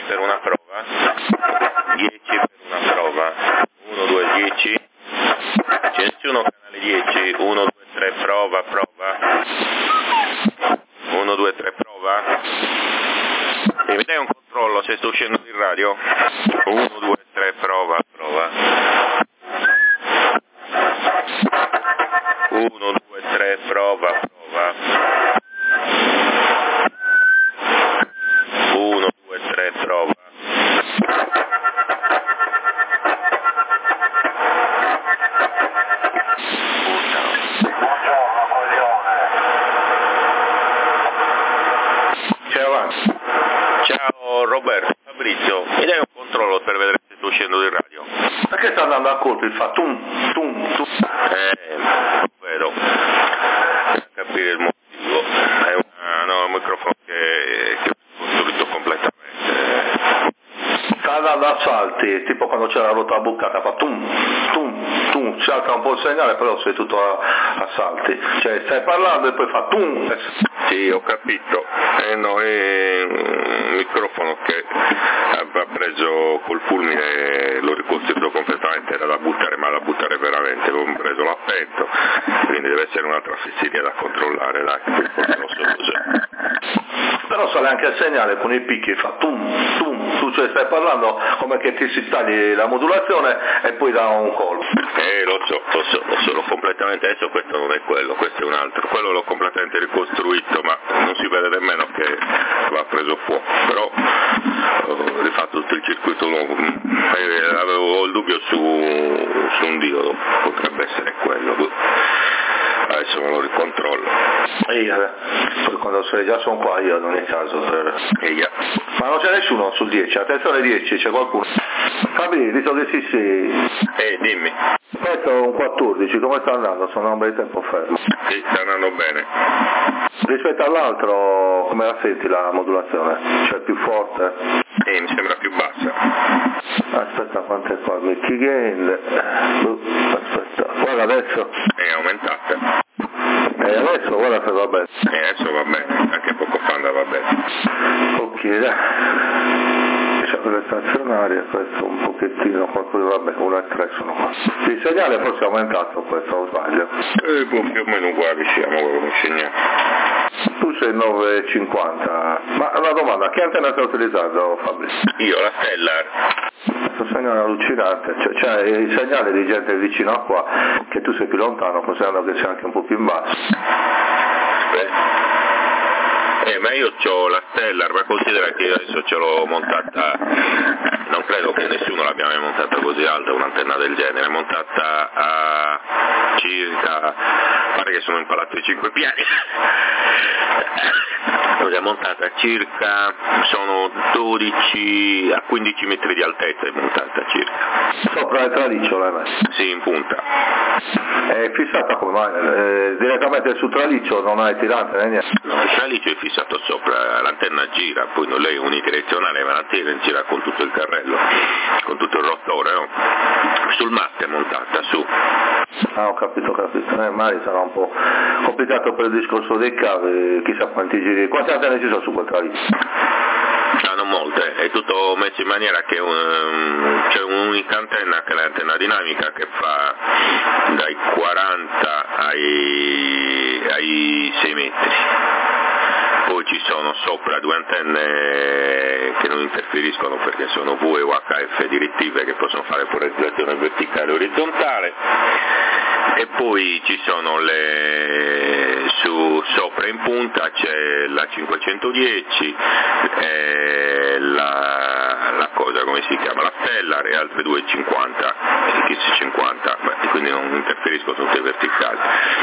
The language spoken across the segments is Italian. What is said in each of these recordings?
per una prova, 10 per una prova, 1, 2, 10, Censiuno canale 10, 1, 2, 3, prova, 1, 2, 3, prova, e mi dai un controllo se sto uscendo di radio? 1, 2, 3, prova, 1, 2, 3, prova, 1, 2, 3, prova. Ciao Roberto, Fabrizio, mi dai un controllo per vedere se sto uscendo di radio? Perché sta andando a colpi? Fa tum, tum, tum. Vedo. Per capire il motivo. È un microfono che ho costruito completamente. Sta andando a salti, tipo quando c'è la ruota bucata, fa tum, tum, tum, si alza un po' il segnale, però sei tutto a salti. Cioè stai parlando e poi fa tum. Sì, ho capito. No, è un microfono che aveva preso col fulmine, l'ho ricostruito completamente, era da buttare, ma da buttare veramente, l'ho preso l'appetto, quindi deve essere un'altra fesseria da controllare, dai, non so cos'è. Però sale anche il segnale con i picchi, fa tum, tum, tu cioè stai parlando come che ti si tagli la modulazione e poi dà un colpo. Lo so, l'ho completamente, adesso questo non è quello, questo è un altro, quello l'ho completamente ricostruito, ma non si vede nemmeno che va preso fuoco, però ho rifatto tutto il circuito nuovo, avevo il dubbio su un diodo, potrebbe essere quello, adesso me lo ricontrollo. Poi quando sei già sono qua io ad ogni caso. Ma non c'è nessuno sul 10, attenzione 10, c'è qualcuno. Fabri, visto che sì. Dimmi. Questo è un 14, come sta andando? Sono un bel tempo fermo. Sì, sta andando bene. Rispetto all'altro, come la senti la modulazione? Cioè più forte? Mi sembra più bassa. Aspetta, quanto è qua? Mickey Gain. Aspetta, guarda adesso. È aumentata. E adesso guarda se va bene. Adesso va bene, anche poco fa andava bene. Ok, c'è quella stazionaria, questo un pochettino, qualcosa vabbè, 1 e 3 sono qua. Il segnale forse è aumentato questo, o sbaglio? Più o meno uguali siamo, come segnale. Tu sei 9,50, ma una domanda, che antenna stai utilizzando Fabrizio? Io, la Stellar. Questo segnale allucinante, c'è il segnale di gente vicino a qua, che tu sei più lontano, considerando che sei anche un po' più in basso. Ma io ho la Stellar, ma considera che io adesso ce l'ho montata, non credo che nessuno l'abbia mai montata così alta, un'antenna del genere, è montata a circa, pare che sono impalato i 5 piani, è montata a circa, sono 12 a 15 metri di altezza, è montata circa. Sopra il traliccio, Sì, in punta. È fissata come mai? Direttamente sul traliccio, non hai tirante né niente? No, il traliccio è fissato sopra, l'antenna gira, poi non lei è unidirezionale, ma l'antenna gira con tutto il carrello, con tutto il rotore, no? Sul mast è montata, su. Ah, ho capito, magari sarà un po' complicato per il discorso dei cavi, chissà quanti giri, quante antenne ci sono su quel traliccio? Non molte, è tutto messo in maniera che c'è un'unica antenna che è l'antenna dinamica che fa dai 40 ai 6 metri. Poi ci sono sopra 2 antenne che non interferiscono perché sono VE o HF direttive che possono fare polarizzazione verticale e orizzontale, e poi ci sono sopra in punta c'è la 510, la cosa come si chiama, la Stellar, e altre 250, XC50, quindi non interferiscono tutte verticali.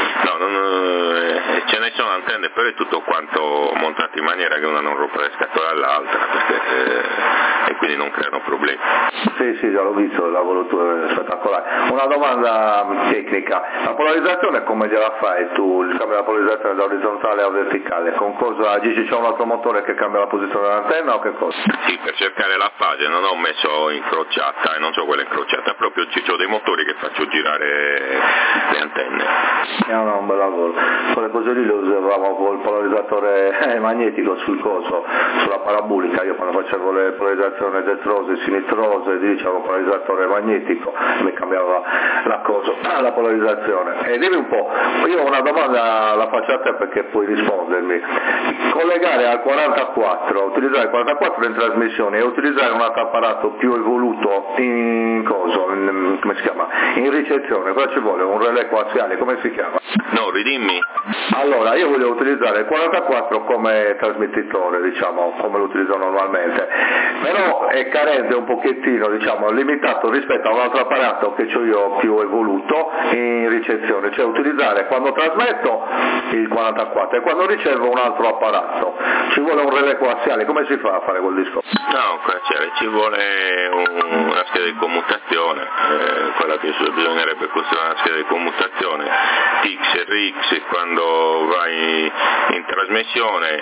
Ce ne sono antenne, però è tutto quanto montato in maniera che una non rompa le scatole all'altra, e quindi non creano problemi. Sì, già l'ho visto, la volutura è spettacolare. Una domanda tecnica, la polarizzazione come gliela fai tu, il cambio della polarizzazione da orizzontale a verticale? Con cosa agisci? C'è un altro motore che cambia la posizione dell'antenna o che cosa? Sì, per cercare la fase non ho messo incrociata e non so quella incrociata, proprio ci sono dei motori che faccio girare le antenne. No, un bel lavoro. Quelle cose lì le usavamo col polarizzatore magnetico sul coso, sulla parabolica. Io quando facevo le polarizzazioni destrose, sinistrose, dicevo polarizzatore magnetico, mi cambiava la cosa, la polarizzazione. E dimmi un po', io ho una domanda, la faccio a te perché puoi rispondermi. Collegare al 44, utilizzare il 44 in trasmissione e utilizzare un altro apparato più evoluto in coso, come si chiama? In ricezione, cosa ci vuole? Un relè coassiale, come si chiama? No, ridimmi. Allora, io voglio utilizzare il 44 come trasmettitore, diciamo, come lo utilizzo normalmente, però è carente un pochettino, diciamo, limitato rispetto a un altro apparato che ho io più evoluto in ricezione, cioè utilizzare quando trasmetto il 44 e quando ricevo un altro apparato. Ci vuole un relè coassiale, come si fa a fare quel discorso? No, ci vuole una scheda di commutazione, quella che bisognerebbe costruire una scheda di commutazione TX e RX. Quando vai in trasmissione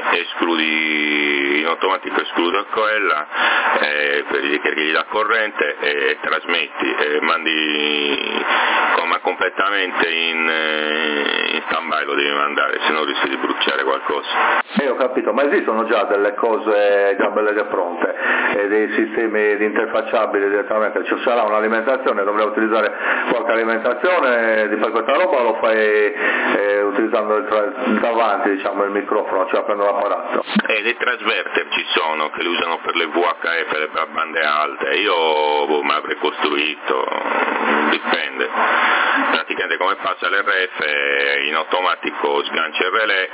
in automatico escludi quella perché gli dà corrente e trasmetti e mandi completamente in stand-by, lo devi mandare, se no rischi di bruciare qualcosa. Ho capito, ma esistono già delle cose già belle e pronte, dei sistemi di interfacciabili direttamente, ci sarà un'alimentazione, dovrei utilizzare qualche alimentazione per questa roba o lo fai utilizzando davanti, diciamo, il microfono, cioè aprendo l'apparato? Dei trasverter ci sono che li usano per le VHF, per le bande alte, io mi avrei costruito, dipende. Praticamente come passa l'RF in automatico sgancia il relè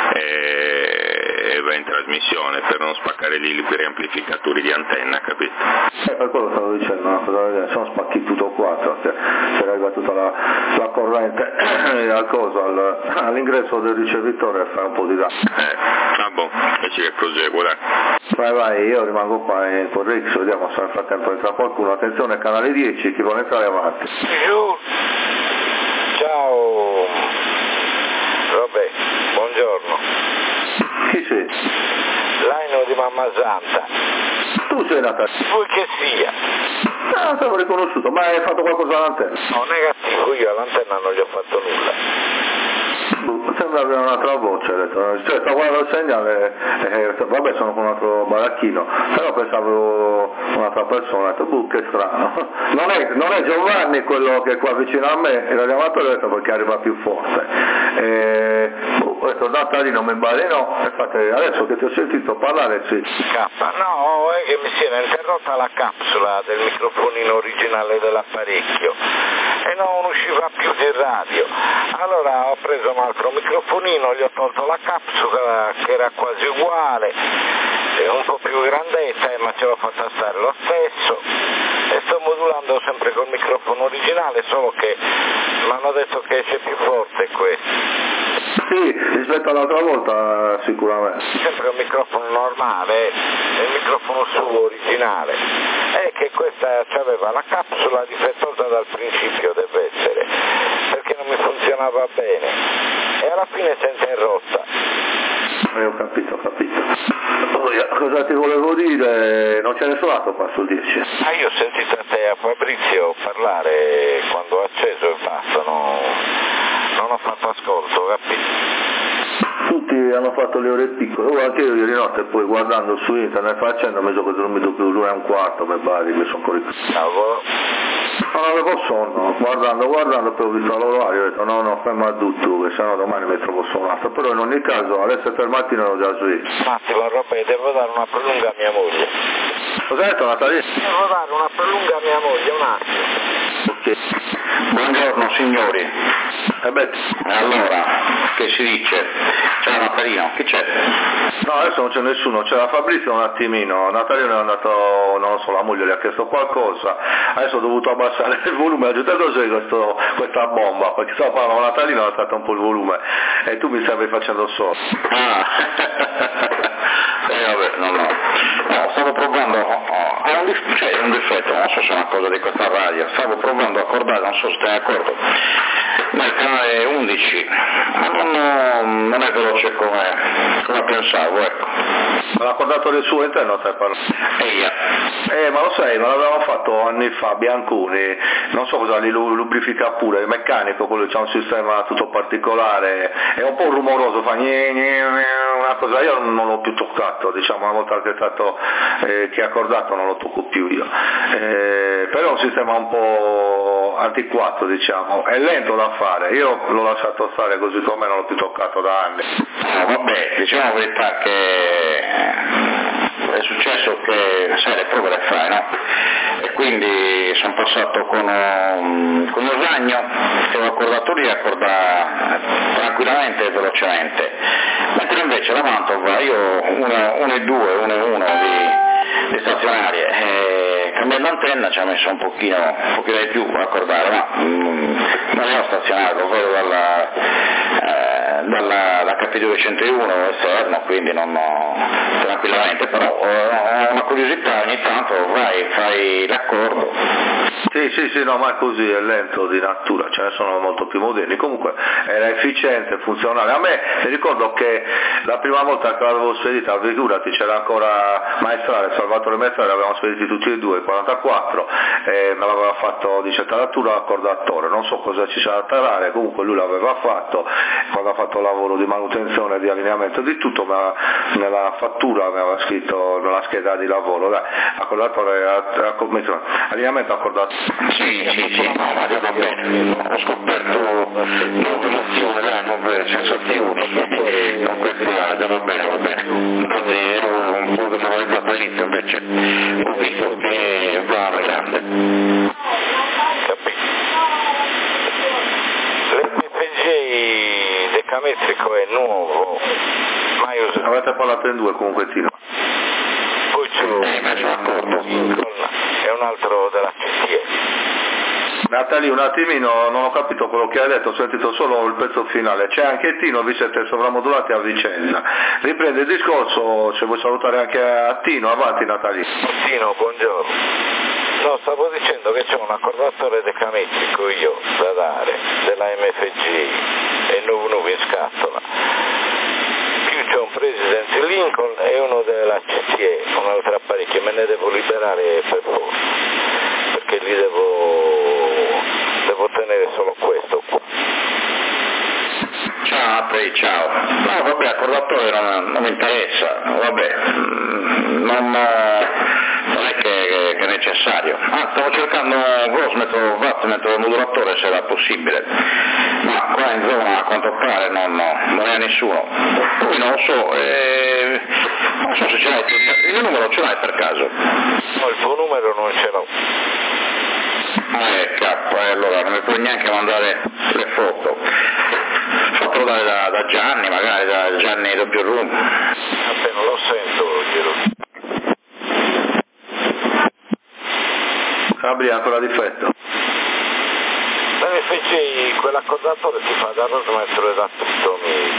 e va in trasmissione per non spaccare gli amplificatori di antenna, capito? Per quello stavo dicendo, una cosa del genere, se non spacchi tutto qua, se arriva tutta la corrente al coso, all'ingresso del ricevitore fai un po' di danno. Boh, invece che proseguo, dai. Vai, io rimango qua con Rix, vediamo se nel frattempo entra qualcuno. Attenzione, canale 10, chi vuole entrare avanti. Ciao, vabbè, buongiorno. Chi sei? L'aino di Mamma Santa. Tu sei Natalia? Vuoi che sia? Ah, ti avevo riconosciuto, ma hai fatto qualcosa all'antenna? No, negativo, io all'antenna non gli ho fatto nulla. Sembra avere un'altra voce, ho detto. Cioè sto guardando il segnale, vabbè sono con un altro baracchino, però pensavo un'altra persona, ho detto, che strano. Non è Giovanni quello che è qua vicino a me, e l'ho chiamato e ho detto perché arriva più forte. Ho detto Natalino mi baleno, infatti adesso che ti ho sentito parlare sì. No, è che mi si era interrotta la capsula del microfonino originale dell'apparecchio e non usciva più di radio. Allora ho preso un altro microfonino, gli ho tolto la capsula che era quasi uguale, un po' più grandetta, ma ce l'ho fatta stare lo stesso e sto modulando sempre col microfono originale, solo che mi hanno detto che esce più forte questo. Sì, rispetto all'altra volta sicuramente. Sempre un microfono normale, il microfono suo originale, è che questa aveva la capsula difettosa dal principio, deve essere, perché non mi funzionava bene e alla fine si è interrotta. Ho capito. Poi, cosa ti volevo dire? Non c'è nessun altro qua sul 10? Io ho sentito a te e a Fabrizio parlare quando ho acceso e basta, non ho fatto ascolto, capito? Tutti hanno fatto le ore piccole, anche io ieri notte poi guardando su internet facendo mi sono dormito più l'1:15, mi pare, mi sono Cavolo. Non avevo sonno, guardando, poi ho visto l'orario e ho detto no, ferma tutto, che sennò domani mi trovo suonato, però in ogni caso alle 7 del mattino ero già sveglio. Massimo, Robe, devo dare una prolunga a mia moglie. Cosa hai detto Natalia? Devo dare una prolunga a mia moglie, un attimo. Ok. Buongiorno signori. Allora, che si dice? Ciao Natalino, che c'è? No, adesso non c'è nessuno, c'era Fabrizio un attimino, Natalino è andato, non lo so, la moglie gli ha chiesto qualcosa, adesso ho dovuto abbassare il volume, aggiungendosi questa bomba, perché stavo parlando con Natalino, ho alzato un po' il volume e tu mi stavi facendo solo. Vabbè, no, stavo provando, c'è un difetto, non so se è una cosa di questa radio, stavo provando a accordare, non so se stai d'accordo, nel canale 11, ma non è veloce come pensavo, ecco. Ma l'accordatore suo interno stai parlando? Ma lo sai, ma l'avevamo fatto anni fa, Bianconi, non so cosa li lubrifica pure, il meccanico, quello c'ha un sistema tutto particolare, è un po' rumoroso, fa una cosa, io non l'ho più toccato, diciamo, una volta che è stato che ha accordato non lo tocco più io, però è un sistema un po' antiquato, diciamo, è lento da fare, io l'ho lasciato stare così com'è, non l'ho più toccato da anni. No, vabbè, diciamo la verità che è successo che, sai, le prove le fai, no? E quindi sono passato con un ragno che ho accordato lì, accorda tranquillamente e velocemente, mentre invece la Mantova io 1,2, 1,1 di stazionarie, cambiando l'antenna ci ha messo un pochino di più a accordare, ma non è stazionario, lo vedo dalla KP201 esterno, quindi non tranquillamente, però ho una curiosità, ogni tanto fai l'accordo. Sì, no, ma è così, è lento di natura, ce ne sono molto più moderni, comunque era efficiente, funzionale. A me ricordo che la prima volta che l'avevo spedita, figurati, c'era ancora Maestrale, Salvatore Maestrale, l'avevamo spediti tutti e due, 44, me l'aveva fatto, dice, taratura accordatore, non so cosa ci c'era da tarare, comunque lui l'aveva fatto, quando ha fatto il lavoro di manutenzione, di allineamento, di tutto, ma nella fattura mi aveva scritto nella scheda di lavoro, dai, accordatore, allineamento accordatore. Sì, no, ma va bene, ho scoperto l'automazione, le sensazioni, con questa, va bene, non ero un po' demoralizzato all'inizio, invece ho visto che va alla grande. Capito. L'MFG decametrico è nuovo, mai usato. Avete parlato in due comunque, Tino. Poi c'è è un altro della CTE. Natalie, un attimino, non ho capito quello che hai detto, ho sentito solo il pezzo finale. C'è anche Tino, vi siete sovramodulati a Vicenza. Riprende il discorso, se vuoi salutare anche a Tino, avanti Natalie. Tino, buongiorno. No, stavo dicendo che c'è un accordatore decametrico io da dare, della MFG, e nuovo in scatola. Più c'è un President Lincoln e uno della CTE, un altro apparecchio, me ne devo liberare per forza, perché li devo tenere solo questo qua. Ciao. No, vabbè, accordatore non mi interessa, vabbè, non è che è necessario. Stavo cercando un grossmetro, wattmetro modulatore se era possibile, ma qua in zona a quanto pare non è nessuno. Poi non so se ce l'hai, il mio numero ce l'hai per caso? No, il tuo numero non ce l'ho. Allora non mi puoi neanche mandare le foto. Fatelo da Gianni, magari da Gianni doppio room. Appena lo sento, glielo. Fabri, ancora difetto. L'MFG, quell'accordatore ti fa da trasmettere e da tutto,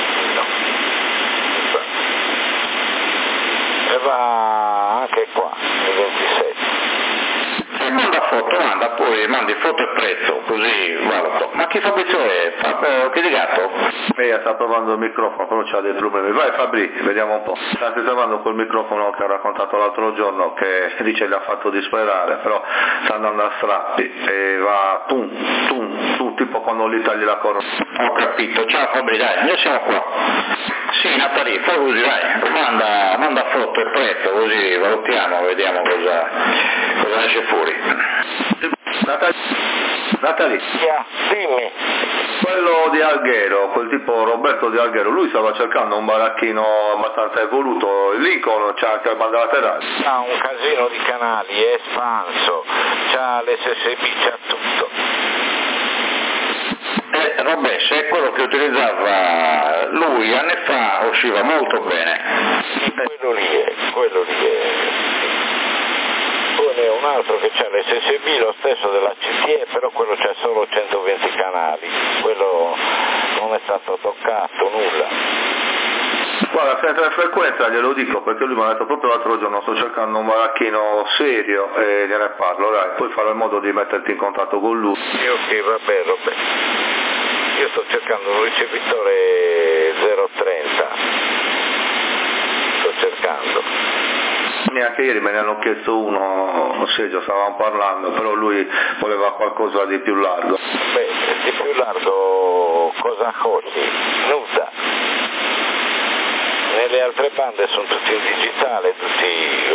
e va anche qua, il 27. Manda foto, poi mandi foto e prezzo, così valuto. Ma che Fabrizio è? Che di gatto? Sta provando il microfono, però c'ha dei problemi. Vai Fabri, vediamo un po'. Sta sistemando col microfono che ho raccontato l'altro giorno, che dice gli ha fatto disperare, però sta andando a strappi e va tum, tipo quando gli tagli la corona. Ho capito, ciao Fabri, dai, noi siamo qua. Sì, Natalie, fai così, dai, manda foto e prezzo, così valutiamo, vediamo cosa esce fuori. Natalie, dimmi. quello di Alghero, quel tipo Roberto di Alghero, lui stava cercando un baracchino abbastanza evoluto, il Lincoln c'ha anche il banda laterale. Ha un casino di canali, è espanso, c'ha l'SSB, c'ha tutto. Vabbè, se è quello che utilizzava lui anni fa usciva molto bene. Quello lì è. Poi ne è un altro che c'ha l'SSB, lo stesso della CTE, però quello c'ha solo 120 canali, quello non è stato toccato, nulla. Guarda, senza frequenza glielo dico perché lui mi ha detto proprio l'altro giorno sto cercando un baracchino serio e gliene parlo, dai, poi farò in modo di metterti in contatto con lui. Ok, vabbè. Io sto cercando un ricevitore 030, sto cercando. Neanche ieri me ne hanno chiesto uno, Sergio, stavamo parlando, però lui voleva qualcosa di più largo. Beh, di più largo cosa cogli? Nuda. Nelle altre bande sono tutti in digitale, tutti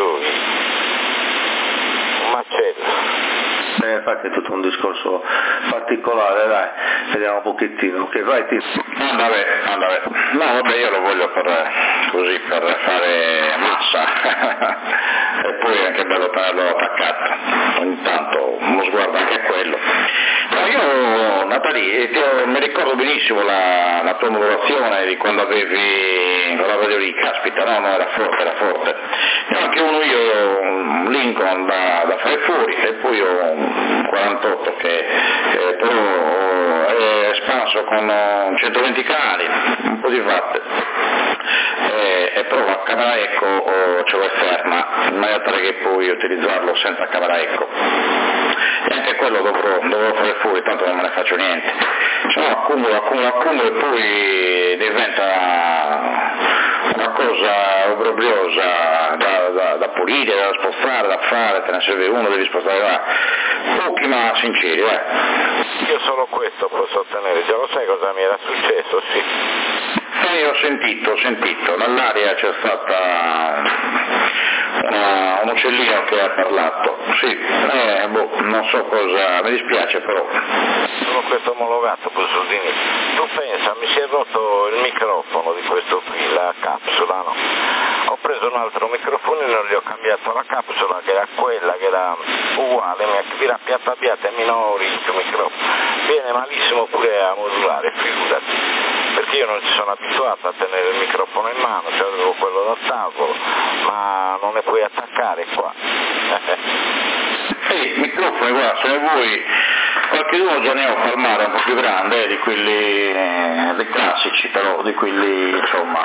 un macello. Infatti è tutto un discorso particolare, dai, vediamo un pochettino. Ok, vai Tino. Vabbè. No, vabbè, io lo voglio per fare massa e poi è anche bello tenerlo attaccato, ogni tanto uno sguardo anche a quello. No, io Natalie, mi ricordo benissimo la tua modulazione di quando avevi la radio lì, caspita, no, era forte. E anche un Lincoln da fare fuori e poi ho un 48 che però è espanso con 120 canali, un po' di watt, e però la camera eco ce l'ho esterna in maniera tale che puoi utilizzarlo senza camera eco, e anche quello dovrò fare fuori, tanto non me ne faccio niente, se no accumulo e poi diventa una cosa obbrobriosa da pulire, da spostare, da fare, te ne serve uno, devi spostare là, pochi ma sinceri, Io solo questo posso ottenere, già lo sai cosa mi era successo, sì. Ho sentito, nell'aria c'è stata un uccellino che ha parlato, sì, non so cosa, mi dispiace però. Sono questo omologato, Busudini. Tu pensa, mi si è rotto il microfono di questo qui, la capsula, no? Ho preso un altro microfonino e gli ho cambiato la capsula, che era quella, che era uguale, mi ha piattabiato e minori il microfono. Viene malissimo pure a modulare, figurati. Perché io non ci sono abituato a tenere il microfono in mano, cioè avevo quello da tavolo, ma non ne puoi attaccare qua. I microfoni, guarda, se ne vuoi, qualcuno già ne ho a palmare un po' più grande, di quelli dei classici, però di quelli, insomma,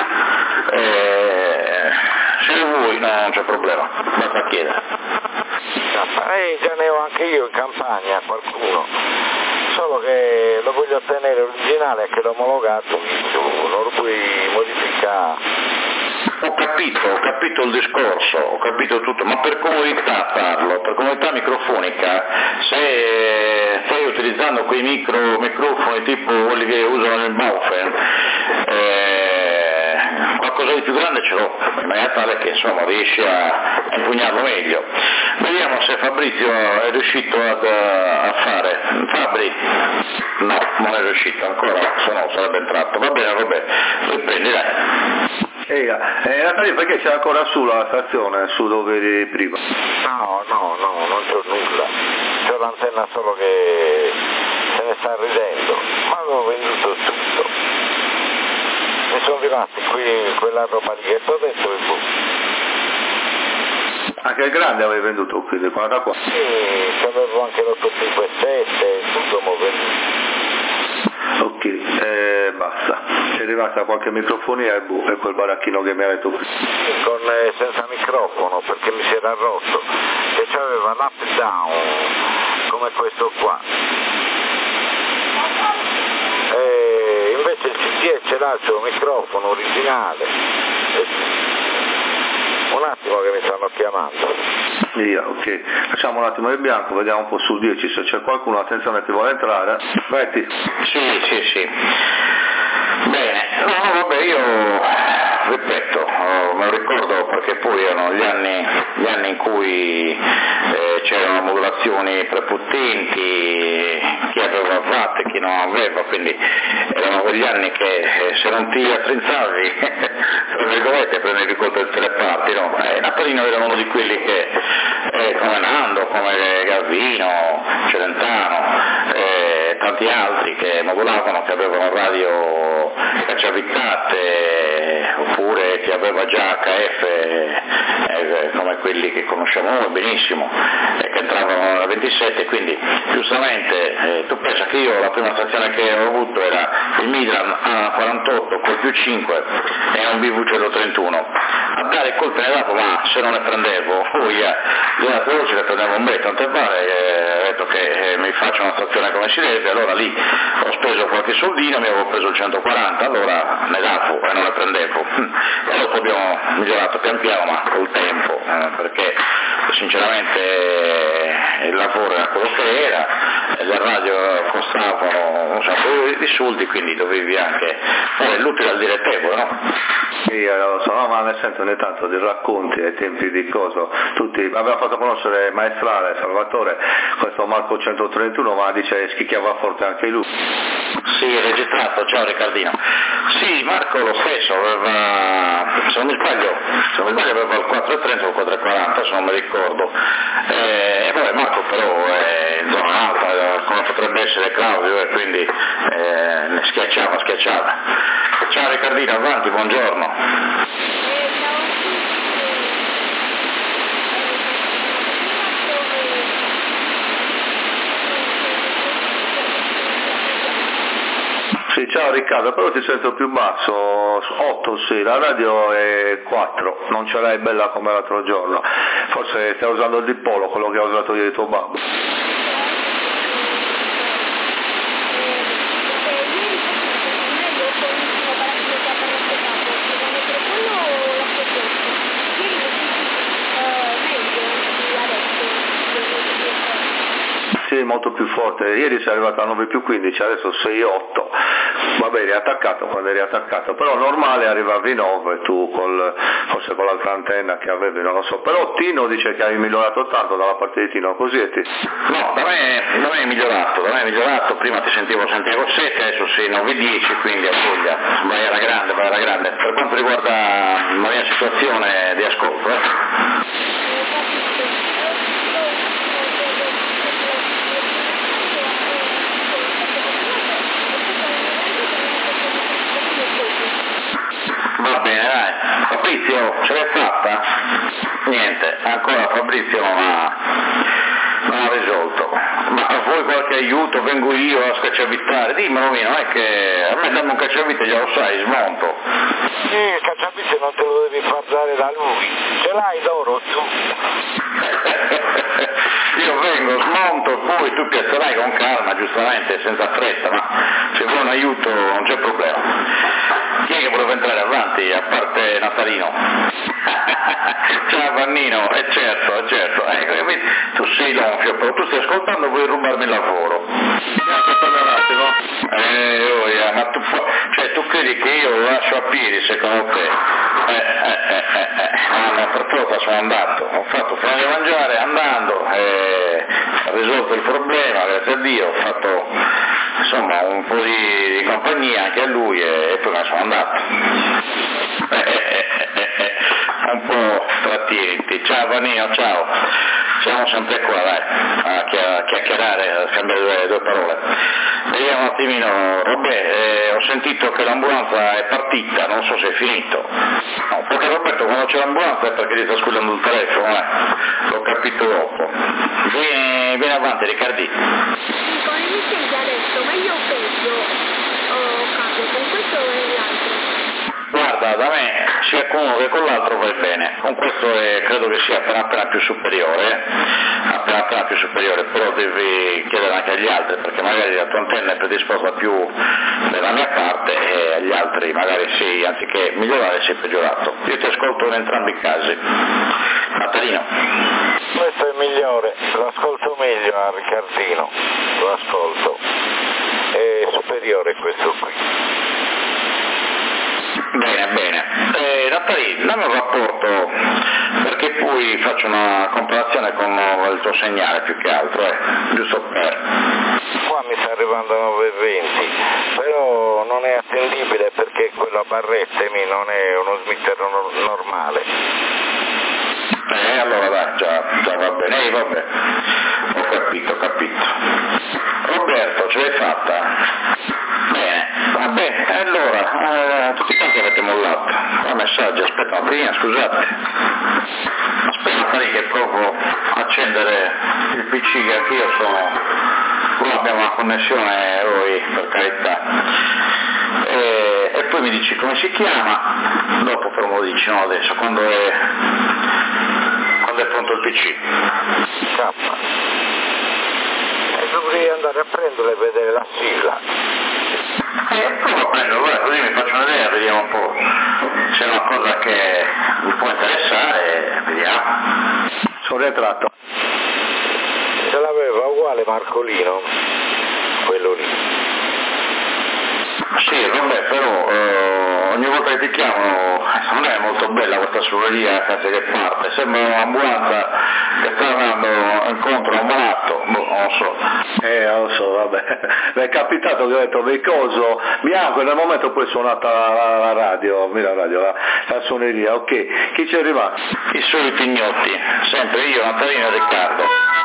se ne vuoi non c'è problema, basta chiedere. Già ne ho anche io in campagna, qualcuno. Solo che lo voglio ottenere originale, che l'ho omologato, non lo puoi modificare. Ho capito il discorso, ho capito tutto, ma per comodità parlo, per comodità microfonica, se stai utilizzando quei microfoni tipo quelli che usano nel Baufen, qualcosa di più grande ce l'ho, in maniera tale che insomma riesci a impugnarlo meglio. Vediamo se Fabrizio è riuscito a fare. Fabri? No, non è riuscito ancora, se no sarebbe entrato. Va bene, riprendi, dai. Natalia, perché c'è ancora su la stazione, su dove eri prima? No, non c'ho nulla. C'ho l'antenna solo che se ne sta ridendo, ma avevo venduto tutto. Mi sono rimasti qui quella roba lì che t'ho detto e boh. Anche il grande avevi venduto qui, del 44? Sì, avevo anche l'857, tutto m'ho venduto. Ok, basta. È rimasta qualche microfonia e quel baracchino che mi hai detto prima. Senza microfono, perché mi si era rotto. E c'aveva l'up down, come questo qua. E invece il CTE ce l'ha il suo microfono originale. Un attimo che mi stanno chiamando. Via, ok. Facciamo un attimo il bianco, vediamo un po' sul 10 se c'è qualcuno, attenzione che vuole entrare. Vai T. Sì. Bene, no, vabbè, io ripeto, me lo ricordo perché poi erano gli anni in cui c'erano modulazioni prepotenti, chi aveva watt e chi non aveva, quindi erano quegli anni che se non ti attrinzavi, tra virgolette, prendevi colpo da tutte le parti, no? Natalino era uno di quelli che, come Nando, come Gavino, Celentano, tanti tanti altri che modulavano, che avevano radio cacciavittate, oppure che aveva già HF, come quelli che conosciamo noi benissimo, che entravano alla 27, quindi giustamente tu pensa che io la prima stazione che ho avuto era il Midland A48 col più 5 e un BV031, a dare il colpo ne davo, ma se non ne prendevo poi la veloce ne prendevo un bel, tant'è vale che ho detto che mi faccio una stazione come si deve, allora lì ho speso qualche soldino, mi avevo preso il 140, allora ne davo e non ne prendevo, e dopo abbiamo migliorato pian piano, ma col tempo, perché sinceramente il lavoro era quello che era, le radio costavano un sacco di soldi, quindi dovevi anche fare l'utile al dilettevole, no? Sì, lo so, no, ma nel senso ogni tanto di racconti ai tempi di coso, tutti, aveva fatto conoscere Maestrale, Salvatore, questo Marco 131, ma dice schicchiava forte anche lui. Sì, registrato, ciao Riccardino. Sì, Marco lo stesso, aveva, se non mi sbaglio aveva il 430 o il 440, se non mi ricordo. Vabbè, Marco però è in zona alta, come potrebbe essere Claudio, e quindi ne schiacciava. Ciao Riccardino, avanti, buongiorno. Sì, ciao Riccardo, però ti sento più basso, 8 sì, la radio è 4, non ce l'hai bella come l'altro giorno, forse stai usando il dipolo, quello che ha usato ieri tuo babbo. Sì, molto più forte, ieri sei arrivato a 9+15, adesso 6-8, vabbè eri attaccato quando eri attaccato, però normale arrivavi 9 tu forse con l'altra antenna che avevi, non lo so, però Tino dice che hai migliorato tanto dalla parte di Tino, così è No, da me è migliorato, prima ti sentivo 7, adesso sei 9-10, quindi a voglia, vai alla grande, per quanto riguarda la mia situazione di ascolto, Va bene, dai. Fabrizio, ce l'hai fatta? Niente, ancora Fabrizio non ha risolto. Ma vuoi qualche aiuto? Vengo io a scacciavitare? Dimmelo mio, non è che a me danno un cacciavite, già lo sai, smonto. Sì, il cacciavite non te lo devi far dare da lui. Ce l'hai d'oro tu? Io vengo, smonto e poi tu piazzerai con calma, giustamente, senza fretta, ma se vuoi un aiuto non c'è problema. Chi è che voleva entrare avanti, a parte Natalino? Ciao Vannino, certo, tu sei l'onfio, però tu stai ascoltando, vuoi rubarmi il lavoro. Aspetta un attimo. Ma tu credi che io lo lascio a piedi secondo te? Ma per forza sono andato, ho fatto prima di mangiare andando, ho risolto il problema, grazie a Dio, ho fatto insomma un po' di compagnia anche a lui e poi me ne sono andato. Un po' trattienti. Ciao Vanino, ciao. Siamo sempre qua, dai, a chiacchierare, a scambiare due parole. Vediamo un attimino, ho sentito che l'ambulanza è partita, non so se è finito. No, perché Roberto quando c'è l'ambulanza è perché gli sta squillando il telefono, l'ho capito dopo. Vieni avanti Riccardi. Dico, mi senti adesso, ma io peggio cambio con questo e l'altro. Guarda, da me sia con uno che con l'altro va bene, con questo credo che sia appena più superiore, però devi chiedere anche agli altri, perché magari la tua antenna è predisposta più nella mia parte e agli altri magari sei, anziché migliorare, sei peggiorato. Io ti ascolto in entrambi i casi. Natalino. Questo è migliore, lo ascolto meglio a Riccardino, lo ascolto, è superiore questo qui. Bene. Natalino, dammi un rapporto, perché poi faccio una comparazione con il tuo segnale più che altro, giusto per... Qua mi sta arrivando a 9,20, però non è attendibile perché quello a barrettemi non è uno smittero normale. Allora dai, già va bene, vabbè, ho capito. Roberto, ce l'hai fatta? messaggi, aspetta, prima scusate, aspetta lì che provo a accendere il PC che anch'io non abbiamo una connessione voi, per carità, e poi mi dici come si chiama, dopo però me lo dici, no adesso, quando è pronto il PC. E dovrei andare a prenderlo e vedere la sigla. Prova a prenderlo, così mi faccio un'idea, vediamo un po' se è una cosa che mi può interessare, vediamo. Sono ritratto. Ce l'aveva uguale Marcolino, quello lì. Sì, vabbè, però ogni volta che ti chiamano non è molto bella questa suoneria cazzo che parte, sembra un'ambulanza che sta andando incontro a un malato, non lo so. Lo so, vabbè. Mi è capitato che ho detto Veicoso bianco e nel momento poi è suonata la radio, la suoneria, ok. Chi c'è rimasto? I soliti ignotti, sempre io, Natalino e Riccardo.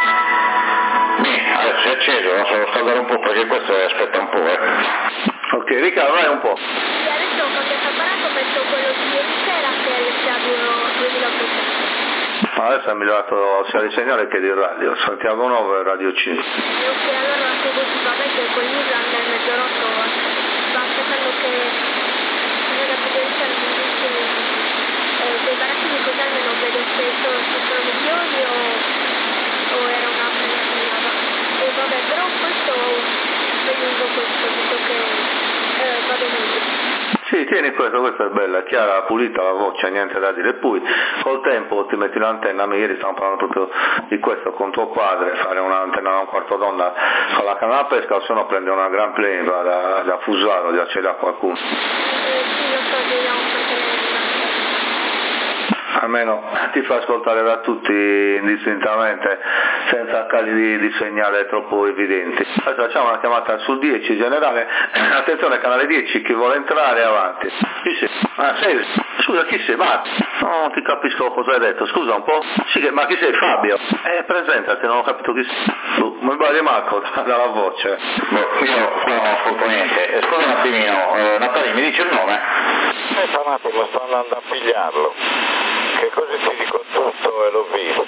Adesso è acceso, non so, lo scaldare un po' perché questo aspetta un po', Ok, Riccardo, vai un po'. Sì, adesso ho cambiato apparato, ho messo quello di ieri sera che è il Santiago 2800. Ma adesso è migliorato sia il segnale che di radio, Santiago 9 e Radio 5. Ok, allora se così vabbè che quel Nissan nel mezz'orotto sta aspettando che venga a vedere il termine dei barattini così almeno vedo se sono milioni o era una fregatina. E vabbè, però questo venendo questo, dico che vado meglio. Sì, tieni questo è bella, chiara, pulita la voce, niente da dire. E poi col tempo ti metti l'antenna, ieri stiamo parlando proprio di questo con tuo padre, fare un'antenna da un quarto d'onda con la canna da pesca, o se no prendere una Gran Plane da Fusaro, da accedere a qualcuno. Sì, lo so, vediamo perché almeno ti fa ascoltare da tutti indistintamente senza cali di segnale troppo evidenti. Adesso facciamo una chiamata sul 10 generale, attenzione canale 10, chi vuole entrare avanti. Chi sei? Scusa, chi sei? Ma non ti capisco cosa hai detto, scusa un po'. Sì, ma chi sei? Fabio? Presentati, non ho capito chi sei. Mi pare Marco dalla voce. Io qua non ascolto niente. Scusa un attimino, Natalia mi dice il nome? Aspetta un attimo, sto andando a pigliarlo, che così ti dico tutto e l'ho visto.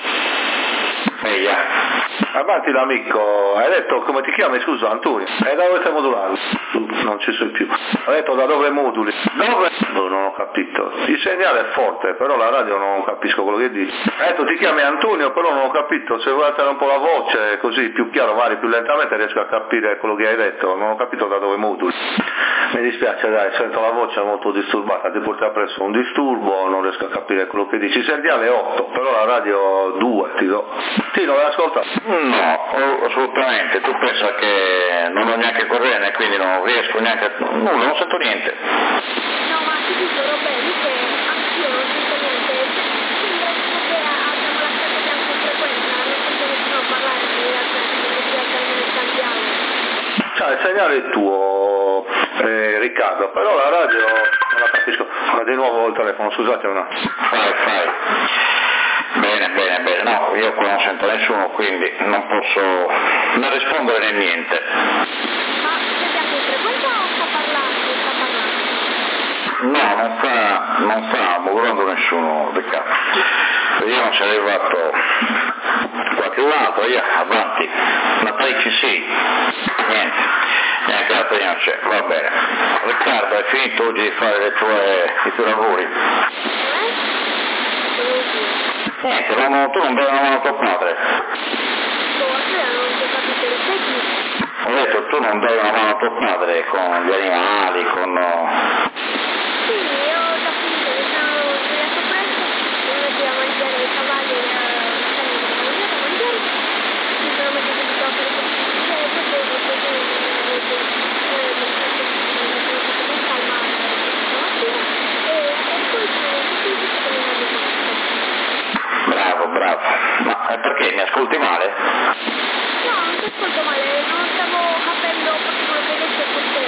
Avanti l'amico, hai detto come ti chiami, scusa, Antonio? Da dove stai modulando? Non ci sei più. Hai detto da dove moduli? Dove? Non ho capito. Il segnale è forte, però la radio non capisco quello che dici. Hai detto ti chiami Antonio, però non ho capito. Se vuoi alzare un po' la voce, così più chiaro, magari più lentamente riesco a capire quello che hai detto. Non ho capito da dove moduli. Mi dispiace, dai, sento la voce molto disturbata, ti porti appresso un disturbo, non riesco a capire quello che dici. Il segnale è 8, però la radio 2 ti do. Sì, non l'hai ascoltato? No, assolutamente. Tu pensa che non ho neanche corrente, quindi non riesco neanche a... nulla, non sento niente. No, ma ti dico Roberto che anch'io non sento niente. Sembra che abbiamo lasciato bianco in frequenza, non sento nessuno parlare nelle il segnale è tuo, Riccardo, però la radio non la capisco. Ma di nuovo il telefono, scusate un attimo. Fai. Bene, no, io qua non sento nessuno, quindi non posso né rispondere né niente. Ma sentiamo in frequenza o sta parlando? No, non sta modulando nessuno, Riccardo. Vediamo se è arrivato qualche altro, avanti. Natalia ci sei? Niente, neanche la prima c'è, va bene. Riccardo, hai finito oggi di fare i tuoi lavori? Niente, tu non dai una mano a tuo padre. Ho detto, tu non dai una mano a tuo padre con gli animali, con... Sì, io da finita mi sono svegliato presto, sono andati a mangiare i cavalli mi sono messo subito a fare e poi Bravo, ma perché mi ascolti male? no, non ti ascolto male, non stavo capendo proprio quello che hai detto forse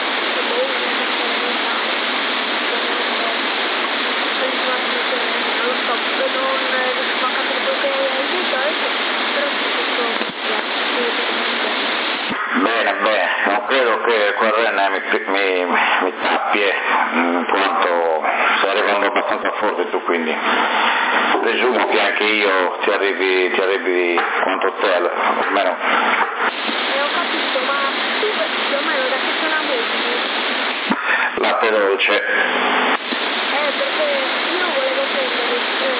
non lo so, non riesco a capire quello che hai detto adesso, però ti sento Bene, non credo credo che quel Rennes mi tappi, in quanto stai arrivando abbastanza forte tu, quindi presumo che anche io ti arrivi quanto te, almeno. Ho capito, ma tu più o meno da che sono musica? Latte dolce. Perché io volevo prendere,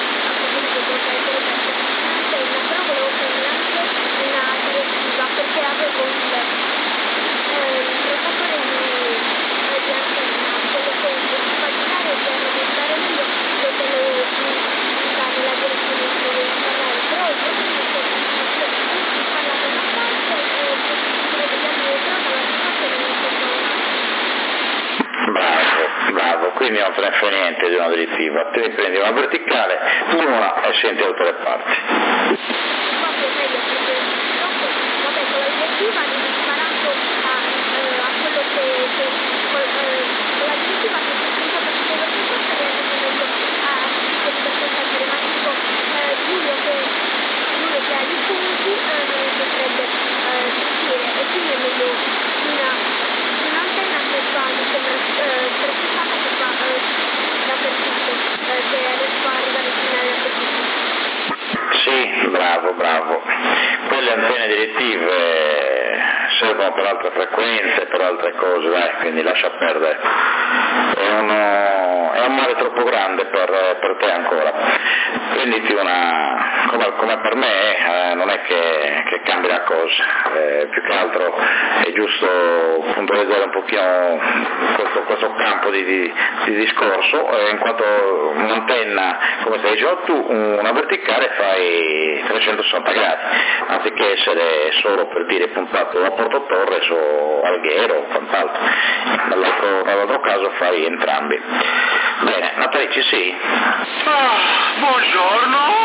però volevo prendere anche una direttiva, perché avevo il protocollo di antenna, quello che fa girare per mostrare meglio che quello di dare la direzione che volevo parlare, però il problema è che parla da una parte e poi degli anni dietro dall'altra parte non è Bravo, quindi non te ne fai niente di una direttiva, te ne prendi una verticale, una e senti da tutte le parti. Proprio meglio, perché dopo, vabbè, con la direttiva devi sparando a quello che con la direttiva che si usa per quello che sto sapendo meglio a per sapere, ma tipo Giulio che ha gli punti potrebbe sentire, e quindi è meglio un'antenna che fa, mi sembra, precisata, che fa dappertutto, che adesso arriva a destinare dappertutto. Sì, bravo. Quelle antenne direttive servono per altre frequenze, per altre cose, quindi lascia perdere. È un male troppo grande per te ancora. Prenditi una, come per me, non è che cambi la cosa, più che altro è giusto puntualizzare un pochino questo campo di discorso, in quanto un'antenna, come stai dicendo tu, una verticale fai 360 gradi, anziché essere solo, per dire, puntato a Porto Torres o Alghero o quant'altro. Nell'altro caso fai entrambi. Bene, Natale, ci sei? Buongiorno!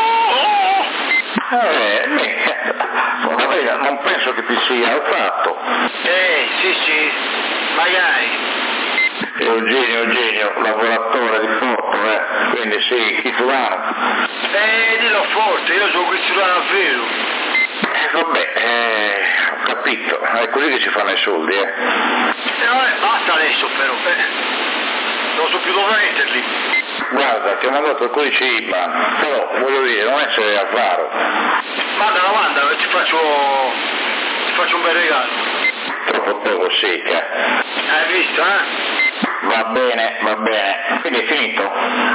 Non penso che ti sia alzato. Sì, magari. Eugenio, lavoratore di Porto, quindi sì, titolano. Dillo forte, io sono titolano vero. Vabbè, ho capito, è così che si fanno i soldi, Basta adesso però, non so più dove metterli. Guarda, ti ho mandato il codice IBAN, però voglio dire, non essere avaro. Mandalo, ti faccio un bel regalo. Troppo poco secca. Hai visto, Va bene, quindi è finito?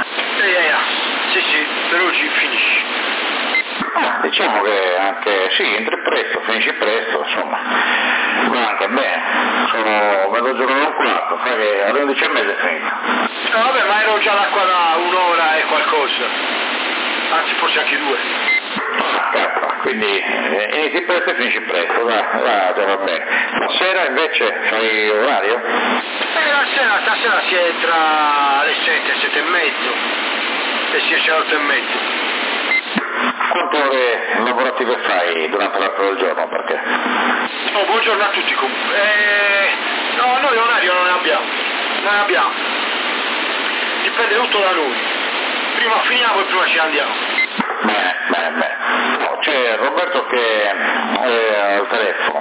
Sì, per oggi finisci. Diciamo che anche, sì, entri presto, finisci presto, insomma, va anche bene, sono mezzogiorno e un quarto, fai che alle 11:30 è finito. Vabbè, ma ero già là qua da un'ora e qualcosa, anzi forse anche 2. Quindi inizi presto e finisci presto, va bene. La sera invece fai orario? Stasera si entra alle 7, 7 e mezzo e si esce alle 8 e mezzo. Quante ore lavorative fai durante l'arco del giorno? Perché? Buongiorno a tutti comunque. No, noi orario non ne abbiamo. Dipende tutto da noi. Prima finiamo e prima ci andiamo. Bene. C'è Roberto che è al telefono.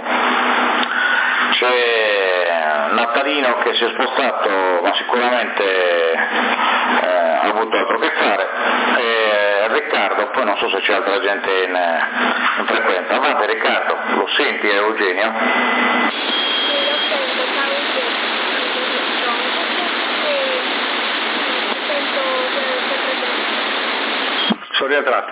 C'è Natalino che si è spostato, ma sicuramente ha avuto altro che fare, e Riccardo, poi non so se c'è altra gente in frequenza. Avanti Riccardo, lo senti Eugenio? Sono rientrato.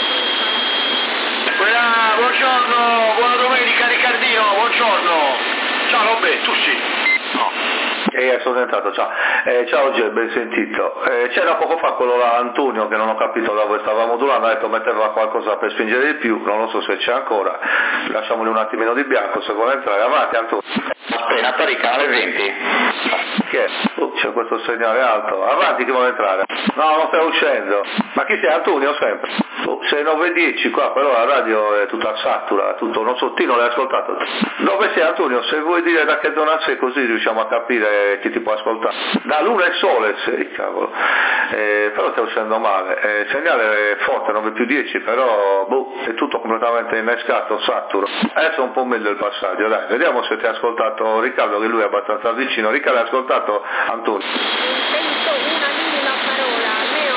Buongiorno, buona domenica Riccardino, buongiorno. Ciao Robè, tu sì? No. Sono rientrato, ciao. Ciao Gio, ben sentito. C'era poco fa quello là Antonio che non ho capito da dove stava modulando, ha detto metteva qualcosa per spingere di più, non lo so se c'è ancora, lasciamoli un attimino di bianco se vuole entrare. Avanti Antonio. Appena Tari, canale 20. Che è? C'è questo segnale alto. Avanti che vuole entrare. No, non sta uscendo. Ma chi sei? Antonio sempre? sei 9:10 qua, però la radio è tutta satura, tutto, non so, Tino l'hai ascoltato. Dove sei Antonio? Se vuoi dire da che zona sei, così riusciamo a capire chi ti può ascoltare. Da Luna e Sole sei, cavolo. Però stai uscendo male. Segnale è forte, 9+10, però è tutto completamente innescato, saturo. Adesso è un po' meglio il passaggio, dai, vediamo se ti ha ascoltato Riccardo, che lui è abbastanza vicino. Riccardo, hai ascoltato Antonio? Sento una minima parola, almeno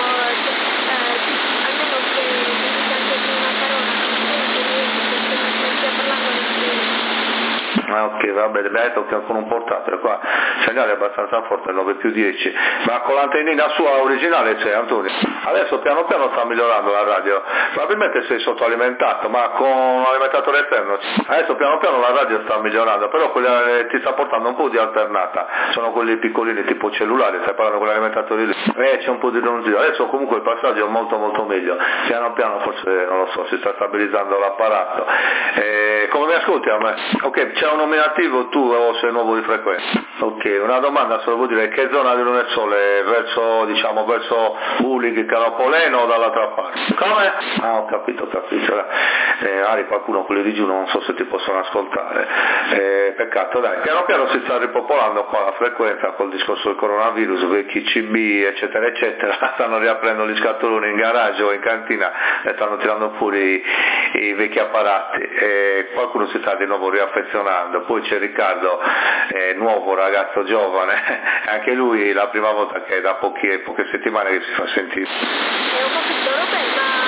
che mi dica anche una parola, non stia parlando nessuno. Ok, vabbè, mi ha detto che con un portatile qua, il segnale è abbastanza forte, 9+10, ma con l'antennina sua originale c'è Antonio. Adesso piano piano sta migliorando la radio, probabilmente sei sottoalimentato, ma con un alimentatore esterno. Adesso piano piano la radio sta migliorando, però ti sta portando un po' di alternata, sono quelli piccolini tipo cellulari, stai parlando con l'alimentatori lì, c'è un po' di ronzio. Adesso comunque il passaggio è molto molto meglio, piano piano forse, non lo so, si sta stabilizzando l'apparato. Come mi ascolti a me? Ok, c'è un nominativo tu o sei nuovo di frequenza? Ok, una domanda solo, vuol dire che zona di Luna e Sole, verso Ulig, Caropoleno o dall'altra parte? Come? Ah, ho capito. Ari, qualcuno, quelli di giù, non so se ti possono ascoltare. Peccato, dai, piano piano si sta ripopolando qua la frequenza col discorso del coronavirus, vecchi CB, eccetera, eccetera, stanno riaprendo gli scatoloni in garage o in cantina e stanno tirando fuori i vecchi apparati. Qualcuno si sta di nuovo riaffezionando, poi c'è Riccardo, nuovo ragazzo giovane, anche lui la prima volta che è da poche settimane che si fa sentire. Ho capito, Roberto, ma